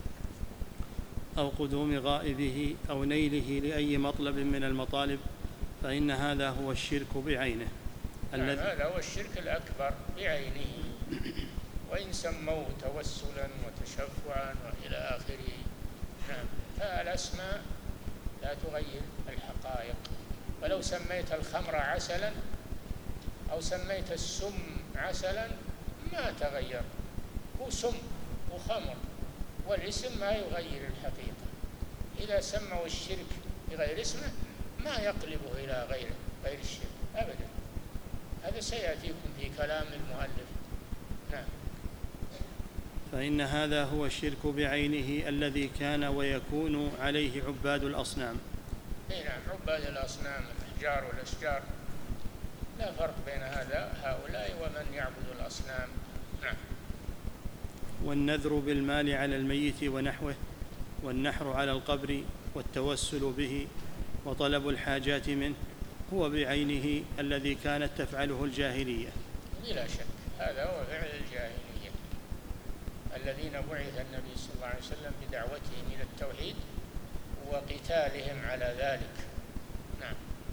أو قدوم غائبه أو نيله لأي مطلب من المطالب، فإن هذا هو الشرك بعينه. نعم. هذا هو الشرك الأكبر بعينه، وإن سموه توسلا وتشفعا وإلى آخره. نعم. فالأسماء لا تغير الحقائق، ولو سميت الخمر عسلا أو سميت السم عسلا ما تغير، هو سم وخمر، والاسم ما يغير الحقيقة. إذا سموا الشرك بغير اسمه ما يقلبه إلى غيره غير الشرك أبدا. هذا سيأتيكم في كلام المؤلف. نعم. فإن هذا هو الشرك بعينه الذي كان ويكون عليه عباد الأصنام. نعم. عباد الأصنام الأحجار والأشجار لا فرق بين هذا هؤلاء ومن يعبد الأصنام. نعم. والنذر بالمال على الميت ونحوه، والنحر على القبر، والتوسل به، وطلب الحاجات منه هو بعينه الذي كانت تفعله الجاهلية. بلا شك هذا هو فعل الجاهلية الذين بعث النبي صلى الله عليه وسلم بدعوتهم إلى التوحيد وقتالهم على ذلك. نعم.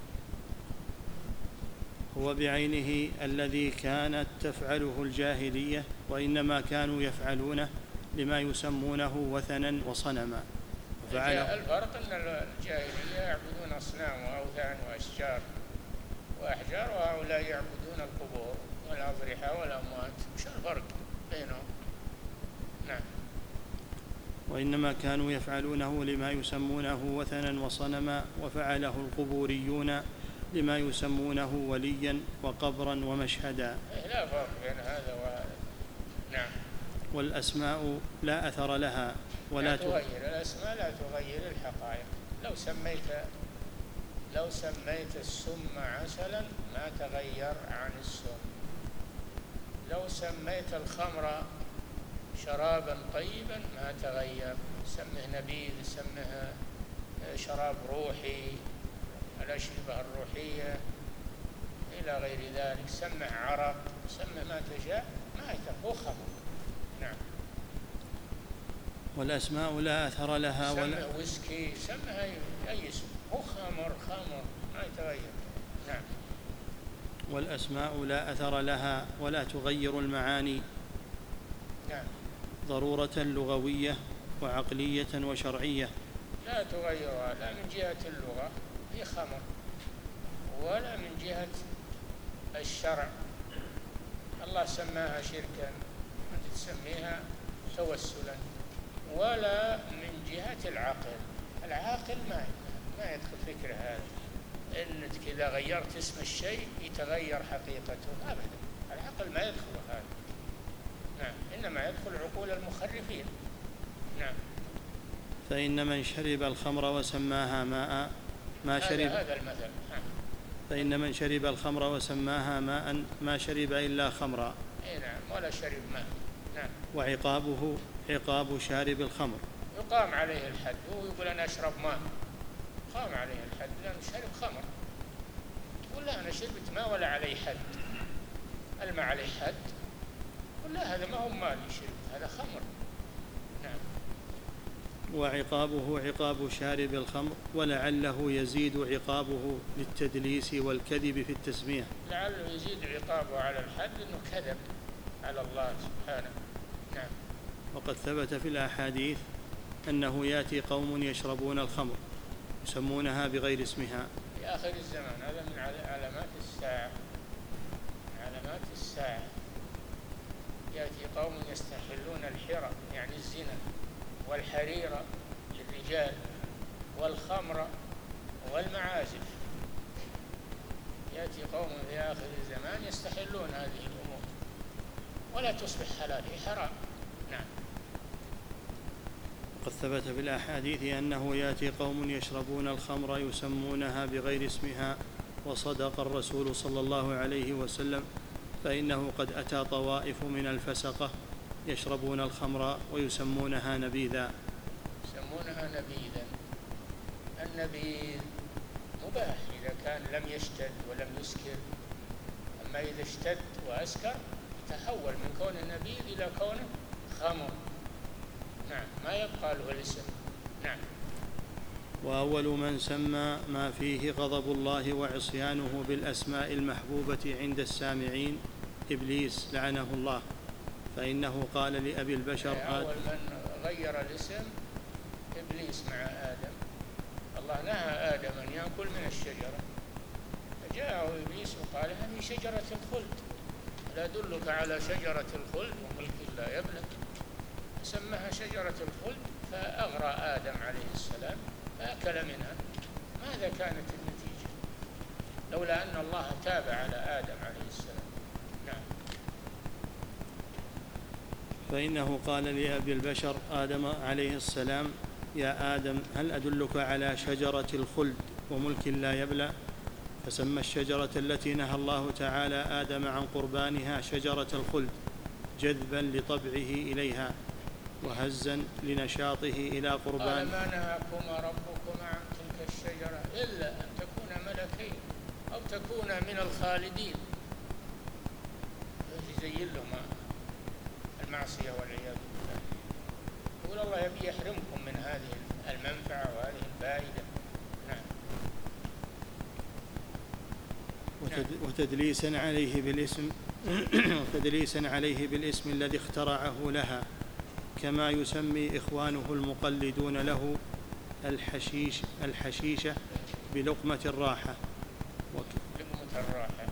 هو بعينه الذي كانت تفعله الجاهلية، وإنما كانوا يفعلونه لما يسمونه وثنا وصنما. الفرق أن الجاهلية يعبدون أصنام وأوثان وأشجار وأحجار، وهؤلاء يعبدون القبور والأضرحة والأموات. وش الفرق بينهم؟ نعم. وإنما كانوا يفعلونه لما يسمونه وثنا وصنما، وفعله القبوريون لما يسمونه وليا وقبرا ومشهدا. لا فرق بين هذا وهذا. نعم. والأسماء لا أثر لها ولا لا تغير الأسماء، لا تغير الحقائق. لو سميت لو سميت السم عسلا ما تغير عن السم. لو سميت الخمر شرابا طيبا ما تغير. سمه نبيذ، سمه شراب روحي، الأشربة الروحية إلى غير ذلك، سمه عرق، سمه ما تشاء، ما يتغير، هو خمر. نعم. والأسماء لا أثر لها ولا سمه ويسكي، سمه أي اسم، هو خمر خمر ما يتغير. نعم. والأسماء لا أثر لها ولا تغير المعاني. نعم. ضرورة لغوية وعقلية وشرعية. لا تغيرها، لا من جهة اللغة هي خمر، ولا من جهة الشرع. الله سماها شركا، أنت تسميها توسلا. ولا من جهة العقل، العاقل ما ما يدخل فكر هذا، إنك إذا غيرت اسم الشيء يتغير حقيقته، أبدا، العقل ما يدخل هذا. نعم. إنما يدخل عقول المخرفين. نعم. فإن من شرب الخمر وسماها ماء ما شرب هذا المثل. نعم. فإن من شرب الخمر وسماها ماء ما شرب إلا خمرا. أي نعم، ولا شرب ماء. نعم. وعقابه عقاب شارب الخمر. يقام عليه الحد. هو يقول أنا أشرب ماء، قام عليه الحد لأنه شرب خمر. ولا أنا شربت ماء ولا عليه حد، الماء عليه حد؟ ولا هذا ما هو ماء اللي شرب، هذا خمر. نعم. وعقابه عقاب شارب الخمر، ولعله يزيد عقابه للتدليس والكذب في التسمية. لعله يزيد عقابه على الحد أنه كذب على الله سبحانه. نعم. وقد ثبت في الأحاديث أنه يأتي قوم يشربون الخمر يسمونها بغير اسمها في آخر الزمان. هذا من علامات الساعة، علامات الساعة. يأتي قوم يستحلون الحرى يعني الزنا والحرير للرجال والخمر والمعازف. يأتي قوم في آخر الزمان يستحلون هذه الأمور ولا تصبح حلال، هي حرام. نعم. وقد ثبت في الأحاديث أنه يأتي قوم يشربون الخمر يسمونها بغير اسمها، وصدق الرسول صلى الله عليه وسلم، فإنه قد أتى طوائف من الفسقة يشربون الخمر ويسمونها نبيذا. يسمونها نبيذا. النبيذ مباح إذا كان لم يشتد ولم يسكر، أما إذا اشتد وأسكر تحول من كون النبيذ إلى كونه خمر. نعم. ما يبقى له الاسم. نعم. وأول من سمى ما فيه غضب الله وعصيانه بالأسماء المحبوبة عند السامعين إبليس لعنه الله، فإنه قال لأبي البشر أول من غير الاسم إبليس مع آدم. الله نهى آدم أن يأكل من الشجرة، فجاءه إبليس وقال هذه شجرة الخلد، لا أدلك على شجرة الخلد وملك لا يبلى. سماها شجرة الخلد فأغرى آدم عليه السلام فأكل منها. ماذا كانت النتيجة لولا أن الله تاب على آدم عليه السلام؟ نعم. فإنه قال لأبي البشر آدم عليه السلام يا آدم هل أدلك على شجرة الخلد وملك لا يبلى؟ فسمى الشجرة التي نهى الله تعالى آدم عن قربانها شجرة الخلد جذبا لطبعه إليها وهزا لنشاطه إلى قربان. قال ما نهاكما ربكما عن تلك الشجرة إلا أن تكونا ملكين أو تكونا من الخالدين. يزين لهما المعصية والعياذ بالله. يقول الله يبي يحرمكم من هذه المنفعة وهذه الفائدة. نعم. وتدليسا عليه بالاسم وتدليسا عليه بالاسم الذي اخترعه لها، كما يسمي إخوانه المقلدون له الحشيش الحشيشة بلقمة الراحة لقمة الراحة.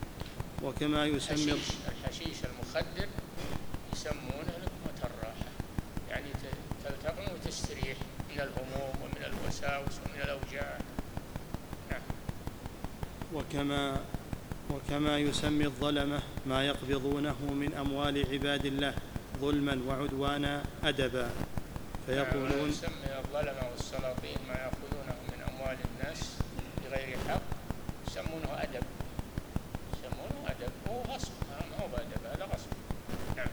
وكما يسمي الحشيش, الحشيش المخدر يسمونه لقمة الراحة. من الهموم ومن الوساوس ومن الأوجاع. نعم. وكما وكما يسمي الظلمة ما يقبضونه من أموال عباد الله ظلما وعدوانا أدبا، فيقولون نعم. يسمي الظلمة والسلاطين ما يأخذونه من أموال الناس بغير حق يسمونه أدب، يسمونه أدب، هو غصب، ما هو بأدب، هذا غصب. نعم.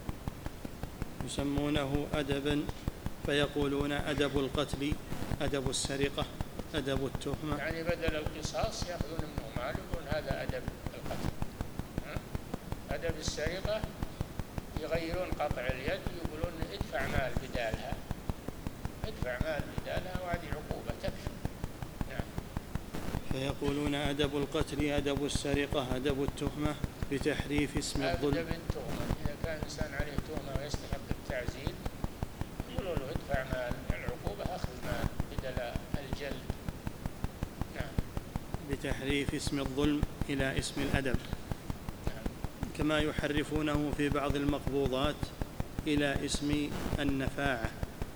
يسمونه أدبا، فيقولون أدب القتل، أدب السرقة، أدب التهمة، يعني بدل القصاص يأخذون منه مال يقولون هذا أدب القتل. أدب السرقة يغيرون قطع اليد يقولون ادفع مال بدالها، ادفع مال بدالها وهذه عقوبة تكفي. نعم. فيقولون أدب القتل، أدب السرقة، أدب التهمة بتحريف اسم الظلم. أدب التهمة إذا كان إنسان عليه تهمة ويستحق التعزير يقولوا له ادفع مال، العقوبة أخذ مال بدل الجلد. نعم. بتحريف اسم الظلم إلى اسم الأدب. كما يحرفونه في بعض المقبوضات إلى اسم النفاعة.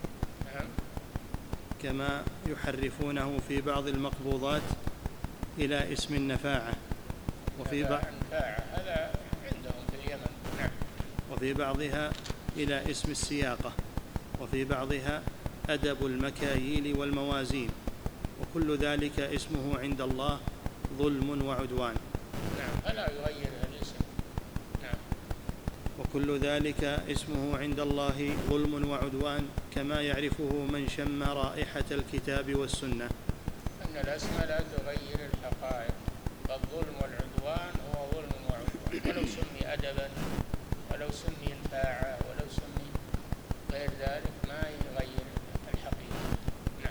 كما يحرفونه في بعض المقبوضات إلى اسم النفاعة، وفي بعض هذا عندهم في اليمن. نعم. وفي بعضها إلى اسم السياقة، وفي بعضها أدب المكاييل والموازين، وكل ذلك اسمه عند الله ظلم وعدوان. نعم. فلا يغير الاسم. نعم. وكل ذلك اسمه عند الله ظلم وعدوان، كما يعرفه من شم رائحة الكتاب والسنة. أن الأسماء لا تغير الحقائق، فالظلم والعدوان هو ظلم وعدوان، ولو سمي أدبا ولو سمي نفاعة ولو سمي غير ذلك ما يغير الحقيقة. نعم.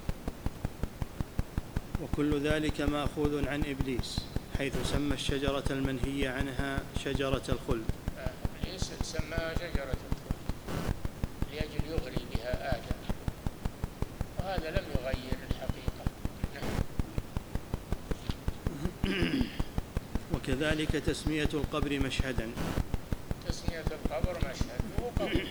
وكل ذلك مأخوذ عن إبليس، حيث سمى الشجرة المنهي عنها شجرة الخلد. إبليس سماها شجرة الخلد لأجل يغري بها آدم، وهذا لم يغير الحقيقة. نعم. وكذلك تسمية القبر مشهدا. تسمية القبر مشهد، هو قبر،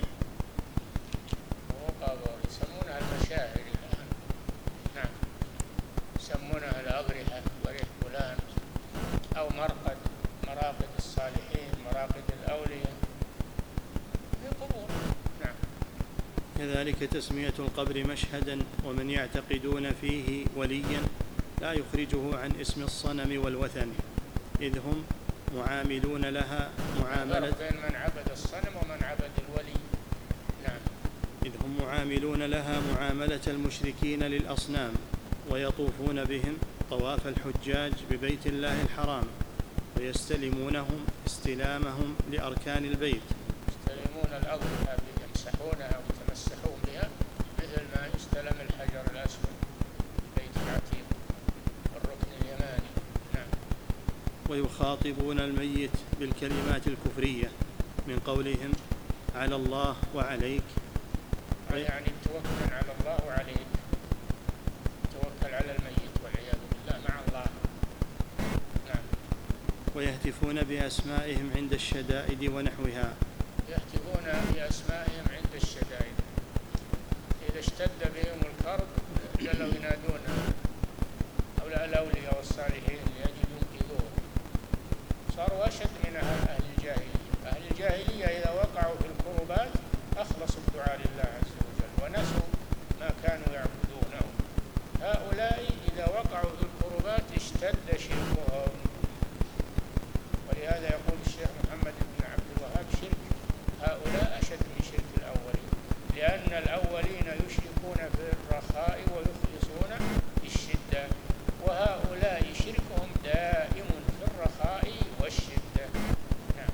هو قبر، يسمونها المشاهد الآن. نعم. يسمونها الأضرحة، ضريح فلان، أو مرقد، مراقد الصالحين، مراقد الأولياء، في قبور. نعم. كذلك تسمية القبر مشهدا، ومن يعتقدون فيه وليا لا يخرجه عن اسم الصنم والوثن، إذ هم معاملون لها معاملة بين من عبد الصنم ومن عبد الولي. نعم. إذ هم معاملون لها معاملة المشركين للأصنام، ويطوفون بهم طواف الحجاج ببيت الله الحرام، ويستلمونهم استلامهم لأركان البيت. يستلمون الأضرحة يمسحونها ويتمسحون بها مثل ما يستلم الحجر الأسود بيت العتيق والركن اليماني. نعم. ويخاطبون الميت بالكلمات الكفرية من قولهم على الله وعليك، يعني توكل على الله وعليك، توكل على الميت والعياذ بالله مع الله. نعم. ويهتفون بأسمائهم عند الشدائد ونحوها. يهتفون بأسمائهم عند الشدائد، إذا اشتد بهم الكرب جلوا ينادون هؤلاء الأولياء والصالحين لأجل ينقذوهم. صاروا أشد من أهل الجاهلية. أهل الجاهلية إذا وقعوا في الكربات أخلصوا الدعاء لله عز وجل ونسوا ما كانوا يعبدونه. هؤلاء إذا وقعوا في الكربات اشتد شركهم، ولهذا يقول الشيخ محمد بن عبد الوهاب شرك هؤلاء أشد من شرك الأولين، لأن الأولين يشركون في الرخاء ويخلصون في الشدة، وهؤلاء شركهم دائم في الرخاء والشدة. نعم.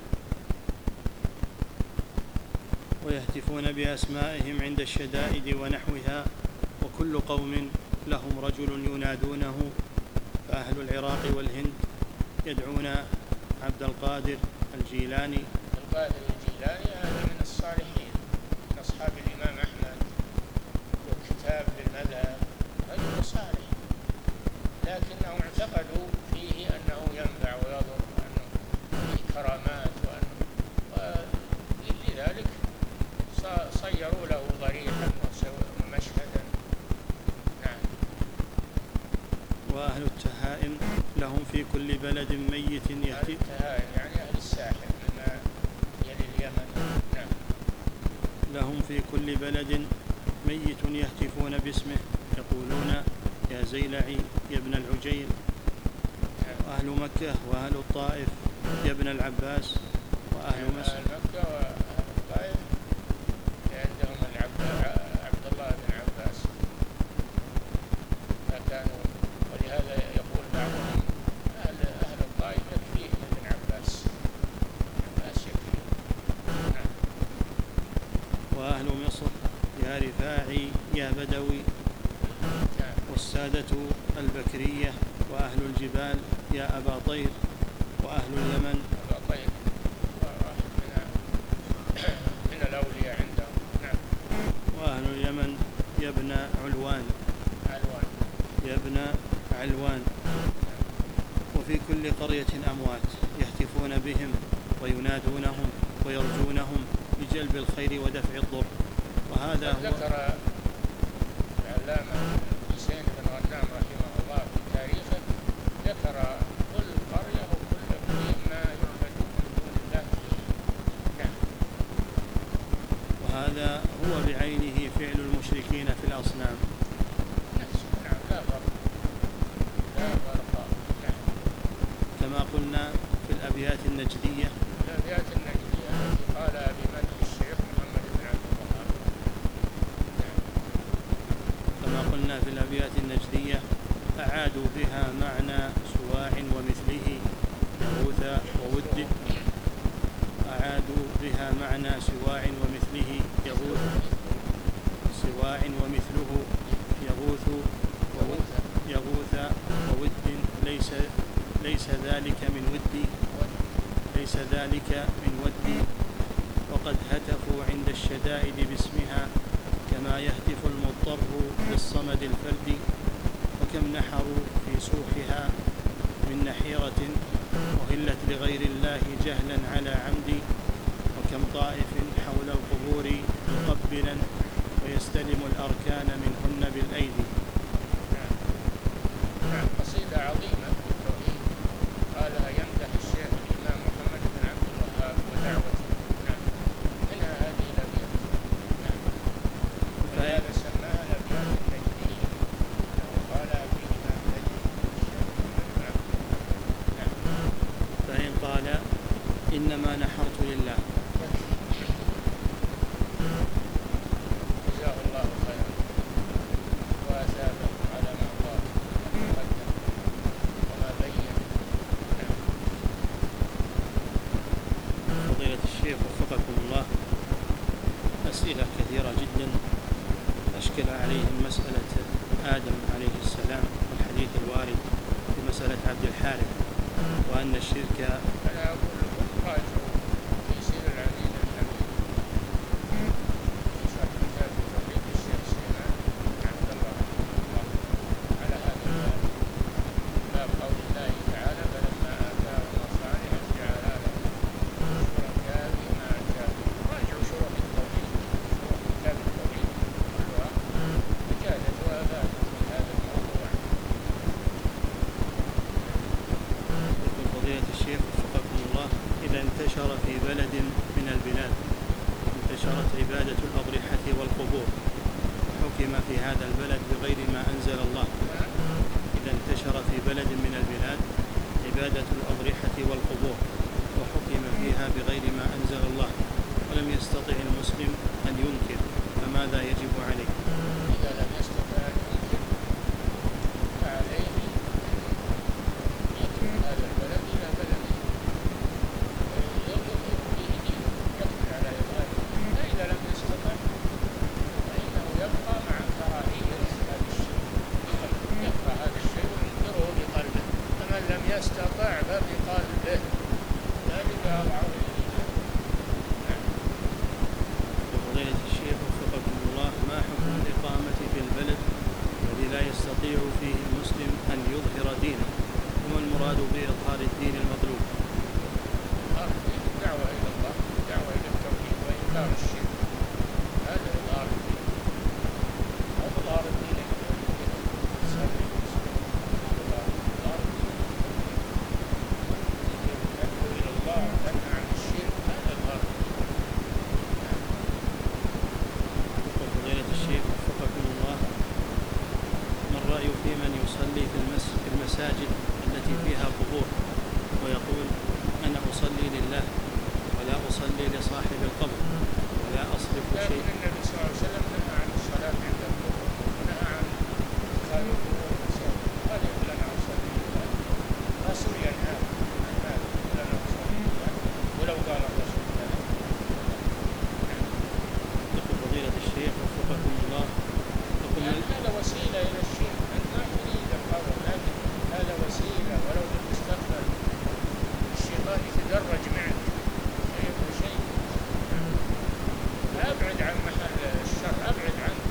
ويهتفون بأسمائهم عند الشدائد ونحوها، وكل قوم لهم رجل ينادونه، فأهل العراق والهند يدعون عبد القادر الجيلاني. القادر الجيلاني هذا من الصالحين من أصحاب الإمام أحمد، وكتاب للمذهب، رجل صالح، لكنهم اعتقدوا فيه أنه ينفع ويضر وأنه فيه كرامات، ولذلك صيروا له ضريحا ومشهدا في كل بلد ميت يهتف يعني أهل الساحل مما يلي اليمن. نعم. لهم في كل بلد ميت يهتفون باسمه يقولون يا زيلعي يا ابن العجيل. أهل مكة وأهل الطائف يا ابن العباس. وأهل مصر أهل مكة وأهل الطائف عندهم عبد الله بن عباس، فكانوا ولهذا يقول بعضهم أهل أهل الطائف يكفيهم ابن عباس، عباس يكفيهم. نعم. وأهل مصر يا رفاعي يا بدوي. نعم. والسادة البكرية وأهل الجبال يا أبا طير. وأهل اليمن أبا طير من, من الأولياء عندهم. نعم. وأهل اليمن يا ابن علوان. علوان يا ابن علوان. وفي كل قرية أموات يهتفون بهم وينادونهم ويرجونهم لجلب الخير ودفع الضر. وهذا هو ذكر العلامة حسين بن غنام رحمه الله في تاريخه، ذكر كل قرية وكل ما يعبد من دون الله. نعم. وهذا هو بعينه فعل المشركين في الأصنام. نعم. لا فرق لا فرق. نعم. كما قلنا في الأبيات النجدية الأبيات النجدية التي قالها بمدح الشيخ محمد بن عبد الوهاب. نعم. كما قلنا في الأبيات النجدية أعادوا بها معنى سواع ومثله يغوث وود. أعادوا بها معنى سواع ومثله يغوث سواع ومثله يغوث وود يغوث وود ليس ليس ذلك من ودي ليس ذلك من ودي. وقد هتفوا عند الشدائد باسمها كما يهتف المضطر بالصمد الفردي. وكم نحروا في سوحها من نحيرة وهلت لغير الله جهلا على عمد. وكم طائف حول القبور مقبلا ويستلم الأركان منهن بالأيدي. نعم. قصيدة عظيمة في التوحيد قالها يمدح الشيخ الإمام محمد بن عبد الوهاب ودعوته. نعم. منها هذه الأبيات. نعم. ولهذا سماها الأبيات النجدية، أنه قالها فيهما نجد الشيخ محمد بن عبد الوهاب. نعم. فإن قال إنما نحرت لله. جزاه الله خيرا وأثابه على ما قال وقدم وما بين. نعم. فضيلة الشيخ وفقكم الله، أسئلة كثيرة جدا أشكل عليهم مسألة آدم عليه السلام والحديث الوارد في مسألة عبد الحارث، وأن الشرك. أنا أقول لكم راجعوا في سير العزيز الحميد في شرح كتاب التوحيد للشيخ سليمان بن عبد الله رحمه الله على هذا الباب، باب قول الله تعالى فلما آتاهم الصالح جعل له شركاء فيما آتاهم. راجعوا شروح التوحيد شروح كتاب التوحيد كلها وجادت وأبانت في هذا الموضوع. يقول فضيلة الشيخ وفقكم الله، إذا انتشر في بلد من البلاد انتشرت عبادة الأضرحة والقبور حكم في هذا البلد بغير ما أنزل الله. إذا انتشر في بلد من البلاد عبادة الأضرحة والقبور وحكم فيها بغير ما أنزل الله ولم يستطع المسلم أن ينكر، فماذا يجب عليه؟ إذا لم يستطع أن ينكر فعليه يترك هذا البلد إلى بلده يظهر فيه دينه، يقدر على إظهاره. فإذا لم يستطع فإنه يبقى مع كراهية هذا الشيء، يكره هذا الشيء وينكره بقلبه. فمن لم يستطع فبقلبه، ذلك أضعف الإيمان. نعم. فضيلة الشيخ وفقكم الله، ما حكم الإقامة في البلد الذي لا يستطيع فيه المسلم أن يظهر دينه؟ وما المراد بإظهار الدين المطلوب؟ إظهار الدين الدعوة إلى الله، الدعوة إلى التوحيد وإنكار الشرك، هذا إظهار الدين. أو إظهار الدين الإسلامي، إظهار الدين المساجد التي فيها قبور ويقول: أنا أصلي لله ولا أصلي لصاحب القبر ولا أصرف شيء. لكن النبي صلى الله عليه وسلم نهى عن الصلاة عند القبور ونهى عن اتخاذ القبور مساجد. قال: يقول: أنا أصلي لله. الرسول ينهى عن هذا، يقول: أنا أصلي لله ولو قال الرسول هذا. يقول فضيلة الشيخ وفقكم الله، يعني هذا وسيلة إلى الشرك. أنت ما تريد القبر، لكن هذا وسيلة ولو للمستقبل. الشيطان يتدرج معك شيء بشيء. فأبعد عن محل الشر، أبعد عنه.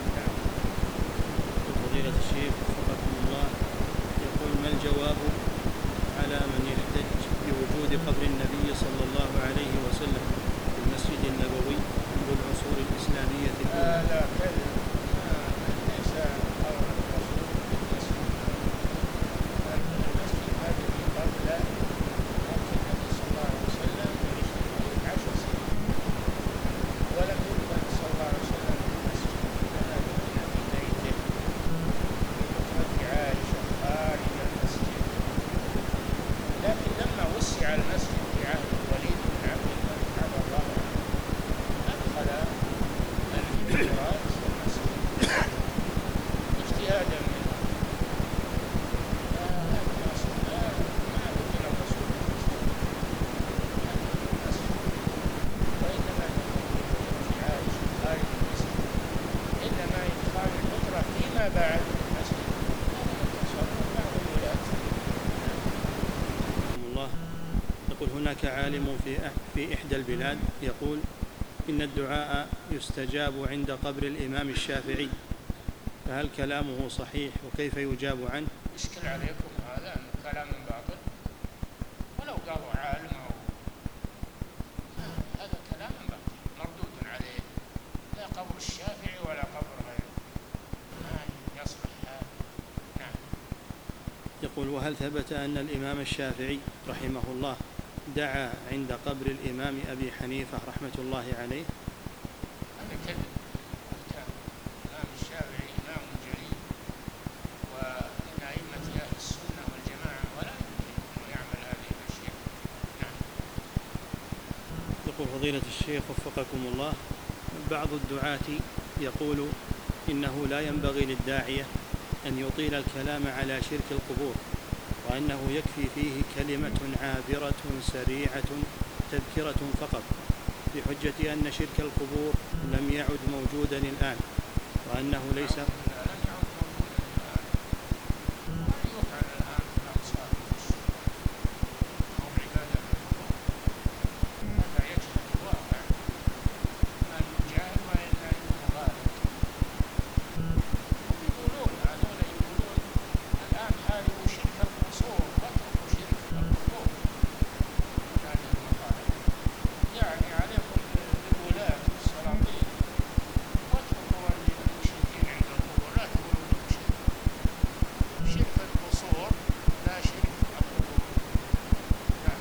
فضيلة الشيخ وفقكم الله، يقول: ما الجواب على من يحتج بوجود قبر النبي صلى الله عليه وسلم في المسجد النبوي منذ العصور الإسلامية الأولى؟ لا لا كذب. ليس قبر الرسول في المسجد. المسجد هذه قبل موت النبي صلى الله عليه وسلم بعشر سنين، ولم يدفن صلى الله عليه وسلم في المسجد، إنما دفن في بيته بحجرة عائشة خارج المسجد. لكن لما وسع المسجد في عهد الوليد بن عبد الملك عفى الله عنه، أدخل الحجرات في المسجد اجتهادا منه. فهذا أصل ما ما دفن الرسول في المسجد، دفن في المسجد، وإنما دفن في حجرة عائشة خارج المسجد. إنما إدخال الحجرة فيما بعد المسجد هذا تصرف بعض الولاة. الله يقول: هناك عالم في في إحدى البلاد يقول إن الدعاء يستجاب عند قبر الإمام الشافعي، فهل كلامه صحيح وكيف يجاب عنه؟ يشكل عليكم هذا أنه كلام باطل؟ ولو قالوا عالم أو هذا كلام باطل مردود عليه. لا قبر الشافعي ولا قبر غيره، ما يصلح هذا. نعم. يقول: وهل ثبت أن الإمام الشافعي رحمه الله دعا عند قبر الإمام أبي حنيفة رحمة الله عليه؟ هذا كذب. الإمام الشافعي إمام جليل ومن أئمة أهل السنة والجماعة، ولا يمكن أن يعمل هذه الأشياء. نعم. يقول فضيلة الشيخ وفقكم الله: بعض الدعاة يقول إنه لا ينبغي للداعية أن يطيل الكلام على شرك القبور، وأنه يكفي فيه كلمة عابرة سريعة تذكرة فقط، بحجة أن شرك القبور لم يعد موجودا الآن، وأنه ليس لم يعد موجودا الآن. ما يفعل الآن في الأمصار أو عبادة القبور. هذا يجهل الواقع. ما الجاهل وإلا إنه غالب. يقولون هذول يقولون الآن حاربوا شرك القصور واتركوا شرك القبور. هذه المقالة يعني عليكم بالولاة والسلاطين، واتركوا المشركين عند القبور، لا تقولوا لهم شرك. شرك القصور لا شرك القبور. نعم.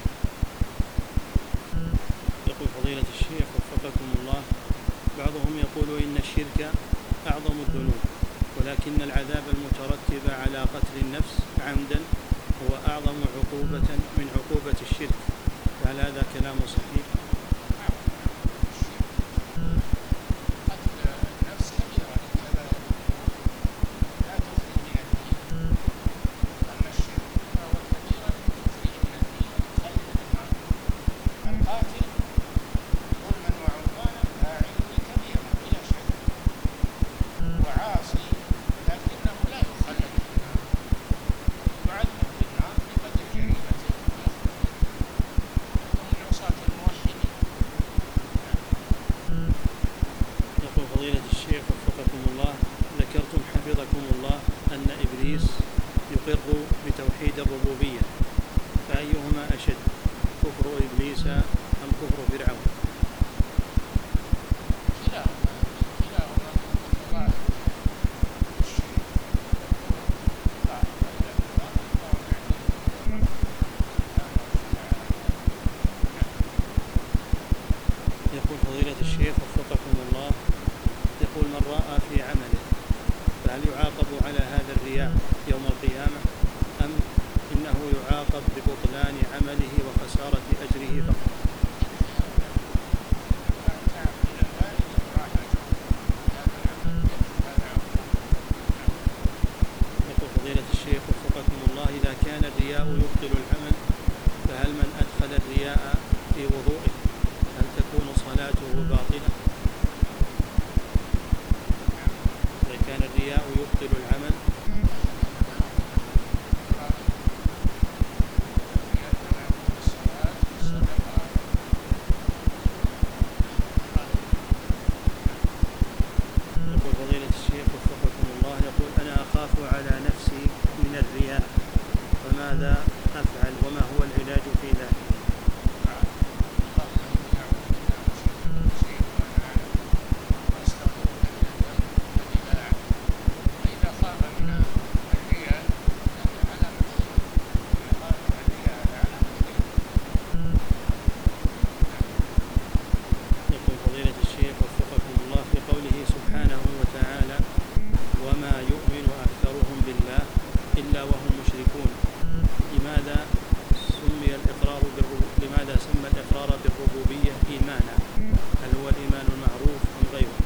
يقول فضيلة الشيخ وفقكم الله: بعضهم يقول إن الشرك أعظم الذنوب، ولكن العذاب المترتب على قتل النفس عمدا هو أعظم عقوبة من عقوبة الشرك، فهل هذا كلام صحيح؟ قتل النفس كبيرة من كبائر الذنوب لا تخرج من الدين. أما الشرك فهو كبيرة تخرج من الدين وتخلد في النار. القاتل ظلما وعدوانا فاعل لكبيرة بلا شك، وعاصي لكنه لا يخلد في النار، يعذب في النار بقدر جريمته ومن عصاة الموحدين. يقول فضيلة الشيخ وفقكم الله: ذكرتم حفظكم الله أن إبليس يقر بتوحيد الربوبية، فأيهما أشد، كفر إبليس أم كفر فرعون؟ كلاهما كلاهما متضاد الشرك ضعف إلى الله الله يعني يقول فضيلة الشيخ وفقكم الله: يقول من رأى في عمله فهل يعاقب على هذا الرياء يوم القيامة أم كان الرياء يبطل العمل. يقول فضيلة الشيخ وفقكم الله، يقول أنا أخاف على نفسي من الرياء، فماذا أفعل وما هو العلاج في ذلك؟ يقول فضيلة الشيخ وفقكم الله في قوله سبحانه وتعالى وما يؤمن أكثرهم بالله إلا وهم مشركون، لماذا سمي الإقرار بالربوبية لماذا سمى الإقرار بالربوبية إيمانا؟ هل هو الإيمان المعروف أم غيره؟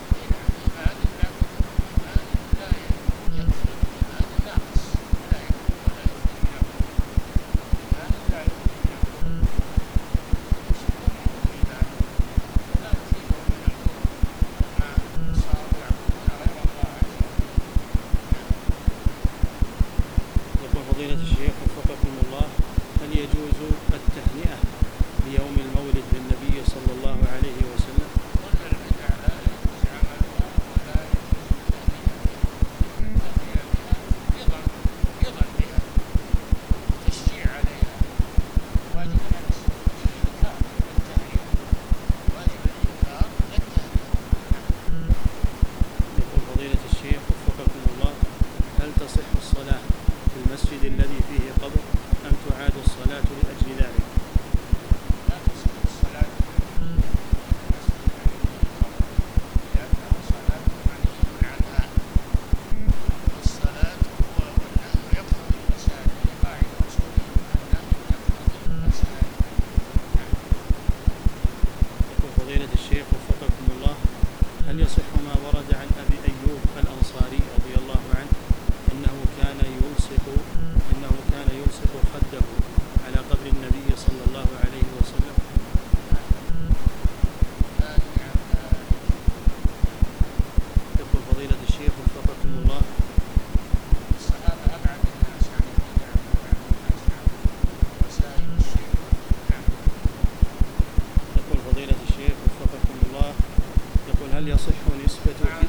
يقول فضيلة الشيخ وفقكم الله، هل يجوز التهنئة بيوم المولد للنبي صلى الله عليه وسلم؟ يقول فضيلة الشيخ وفقكم الله، هل تصح الصلاة في المسجد الذي فيه قبر أم تعاد الصلاة لأجل ذلك؟ يقول فضيلة الشيخ وفقكم الله، هل يصح ما ورد عن أبي أيوب الأنصاري رضي الله عنه أنه كان يلصق أنه كان يلصق خده على قبر النبي صلى الله عليه وسلم؟ يقول فضيلة الشيخ وفقكم الله، يقول فضيلة الشيخ وفقكم الله، يقول هل يصح نسبة في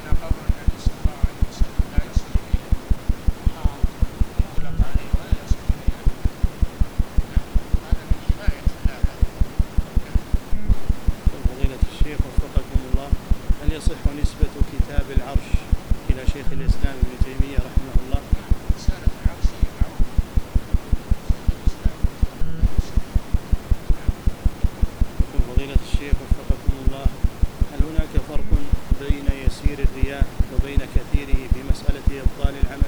يقول فضيلة الشيخ وفقكم الله، هل يصح نسبة كتاب العرش إلى شيخ الإسلام ابن تيمية رحمه الله؟ يقول فضيلة الشيخ وفقكم الله، هل هناك فرق بين يسير الرياء وبين كثيره في مسألة إبطال العمل؟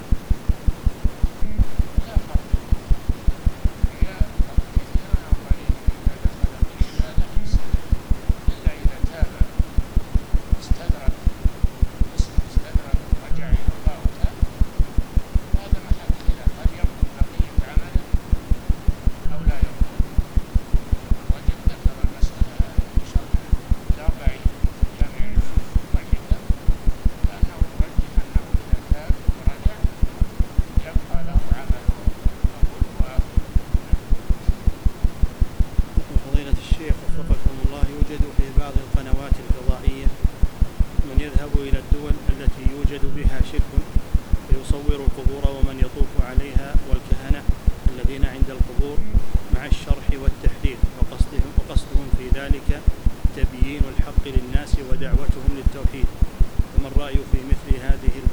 يقول فضيلة الشيخ وفقكم الله، يوجد في بعض القنوات الفضائية من يذهب إلى الدول التي يوجد بها شرك فيصور القبور ومن يطوف عليها والكهنة الذين عند القبور مع الشرح والتحرير، وقصدهم, وقصدهم في ذلك تبيين الحق للناس ودعوتهم للتوحيد، فما الرأي في مثل هذه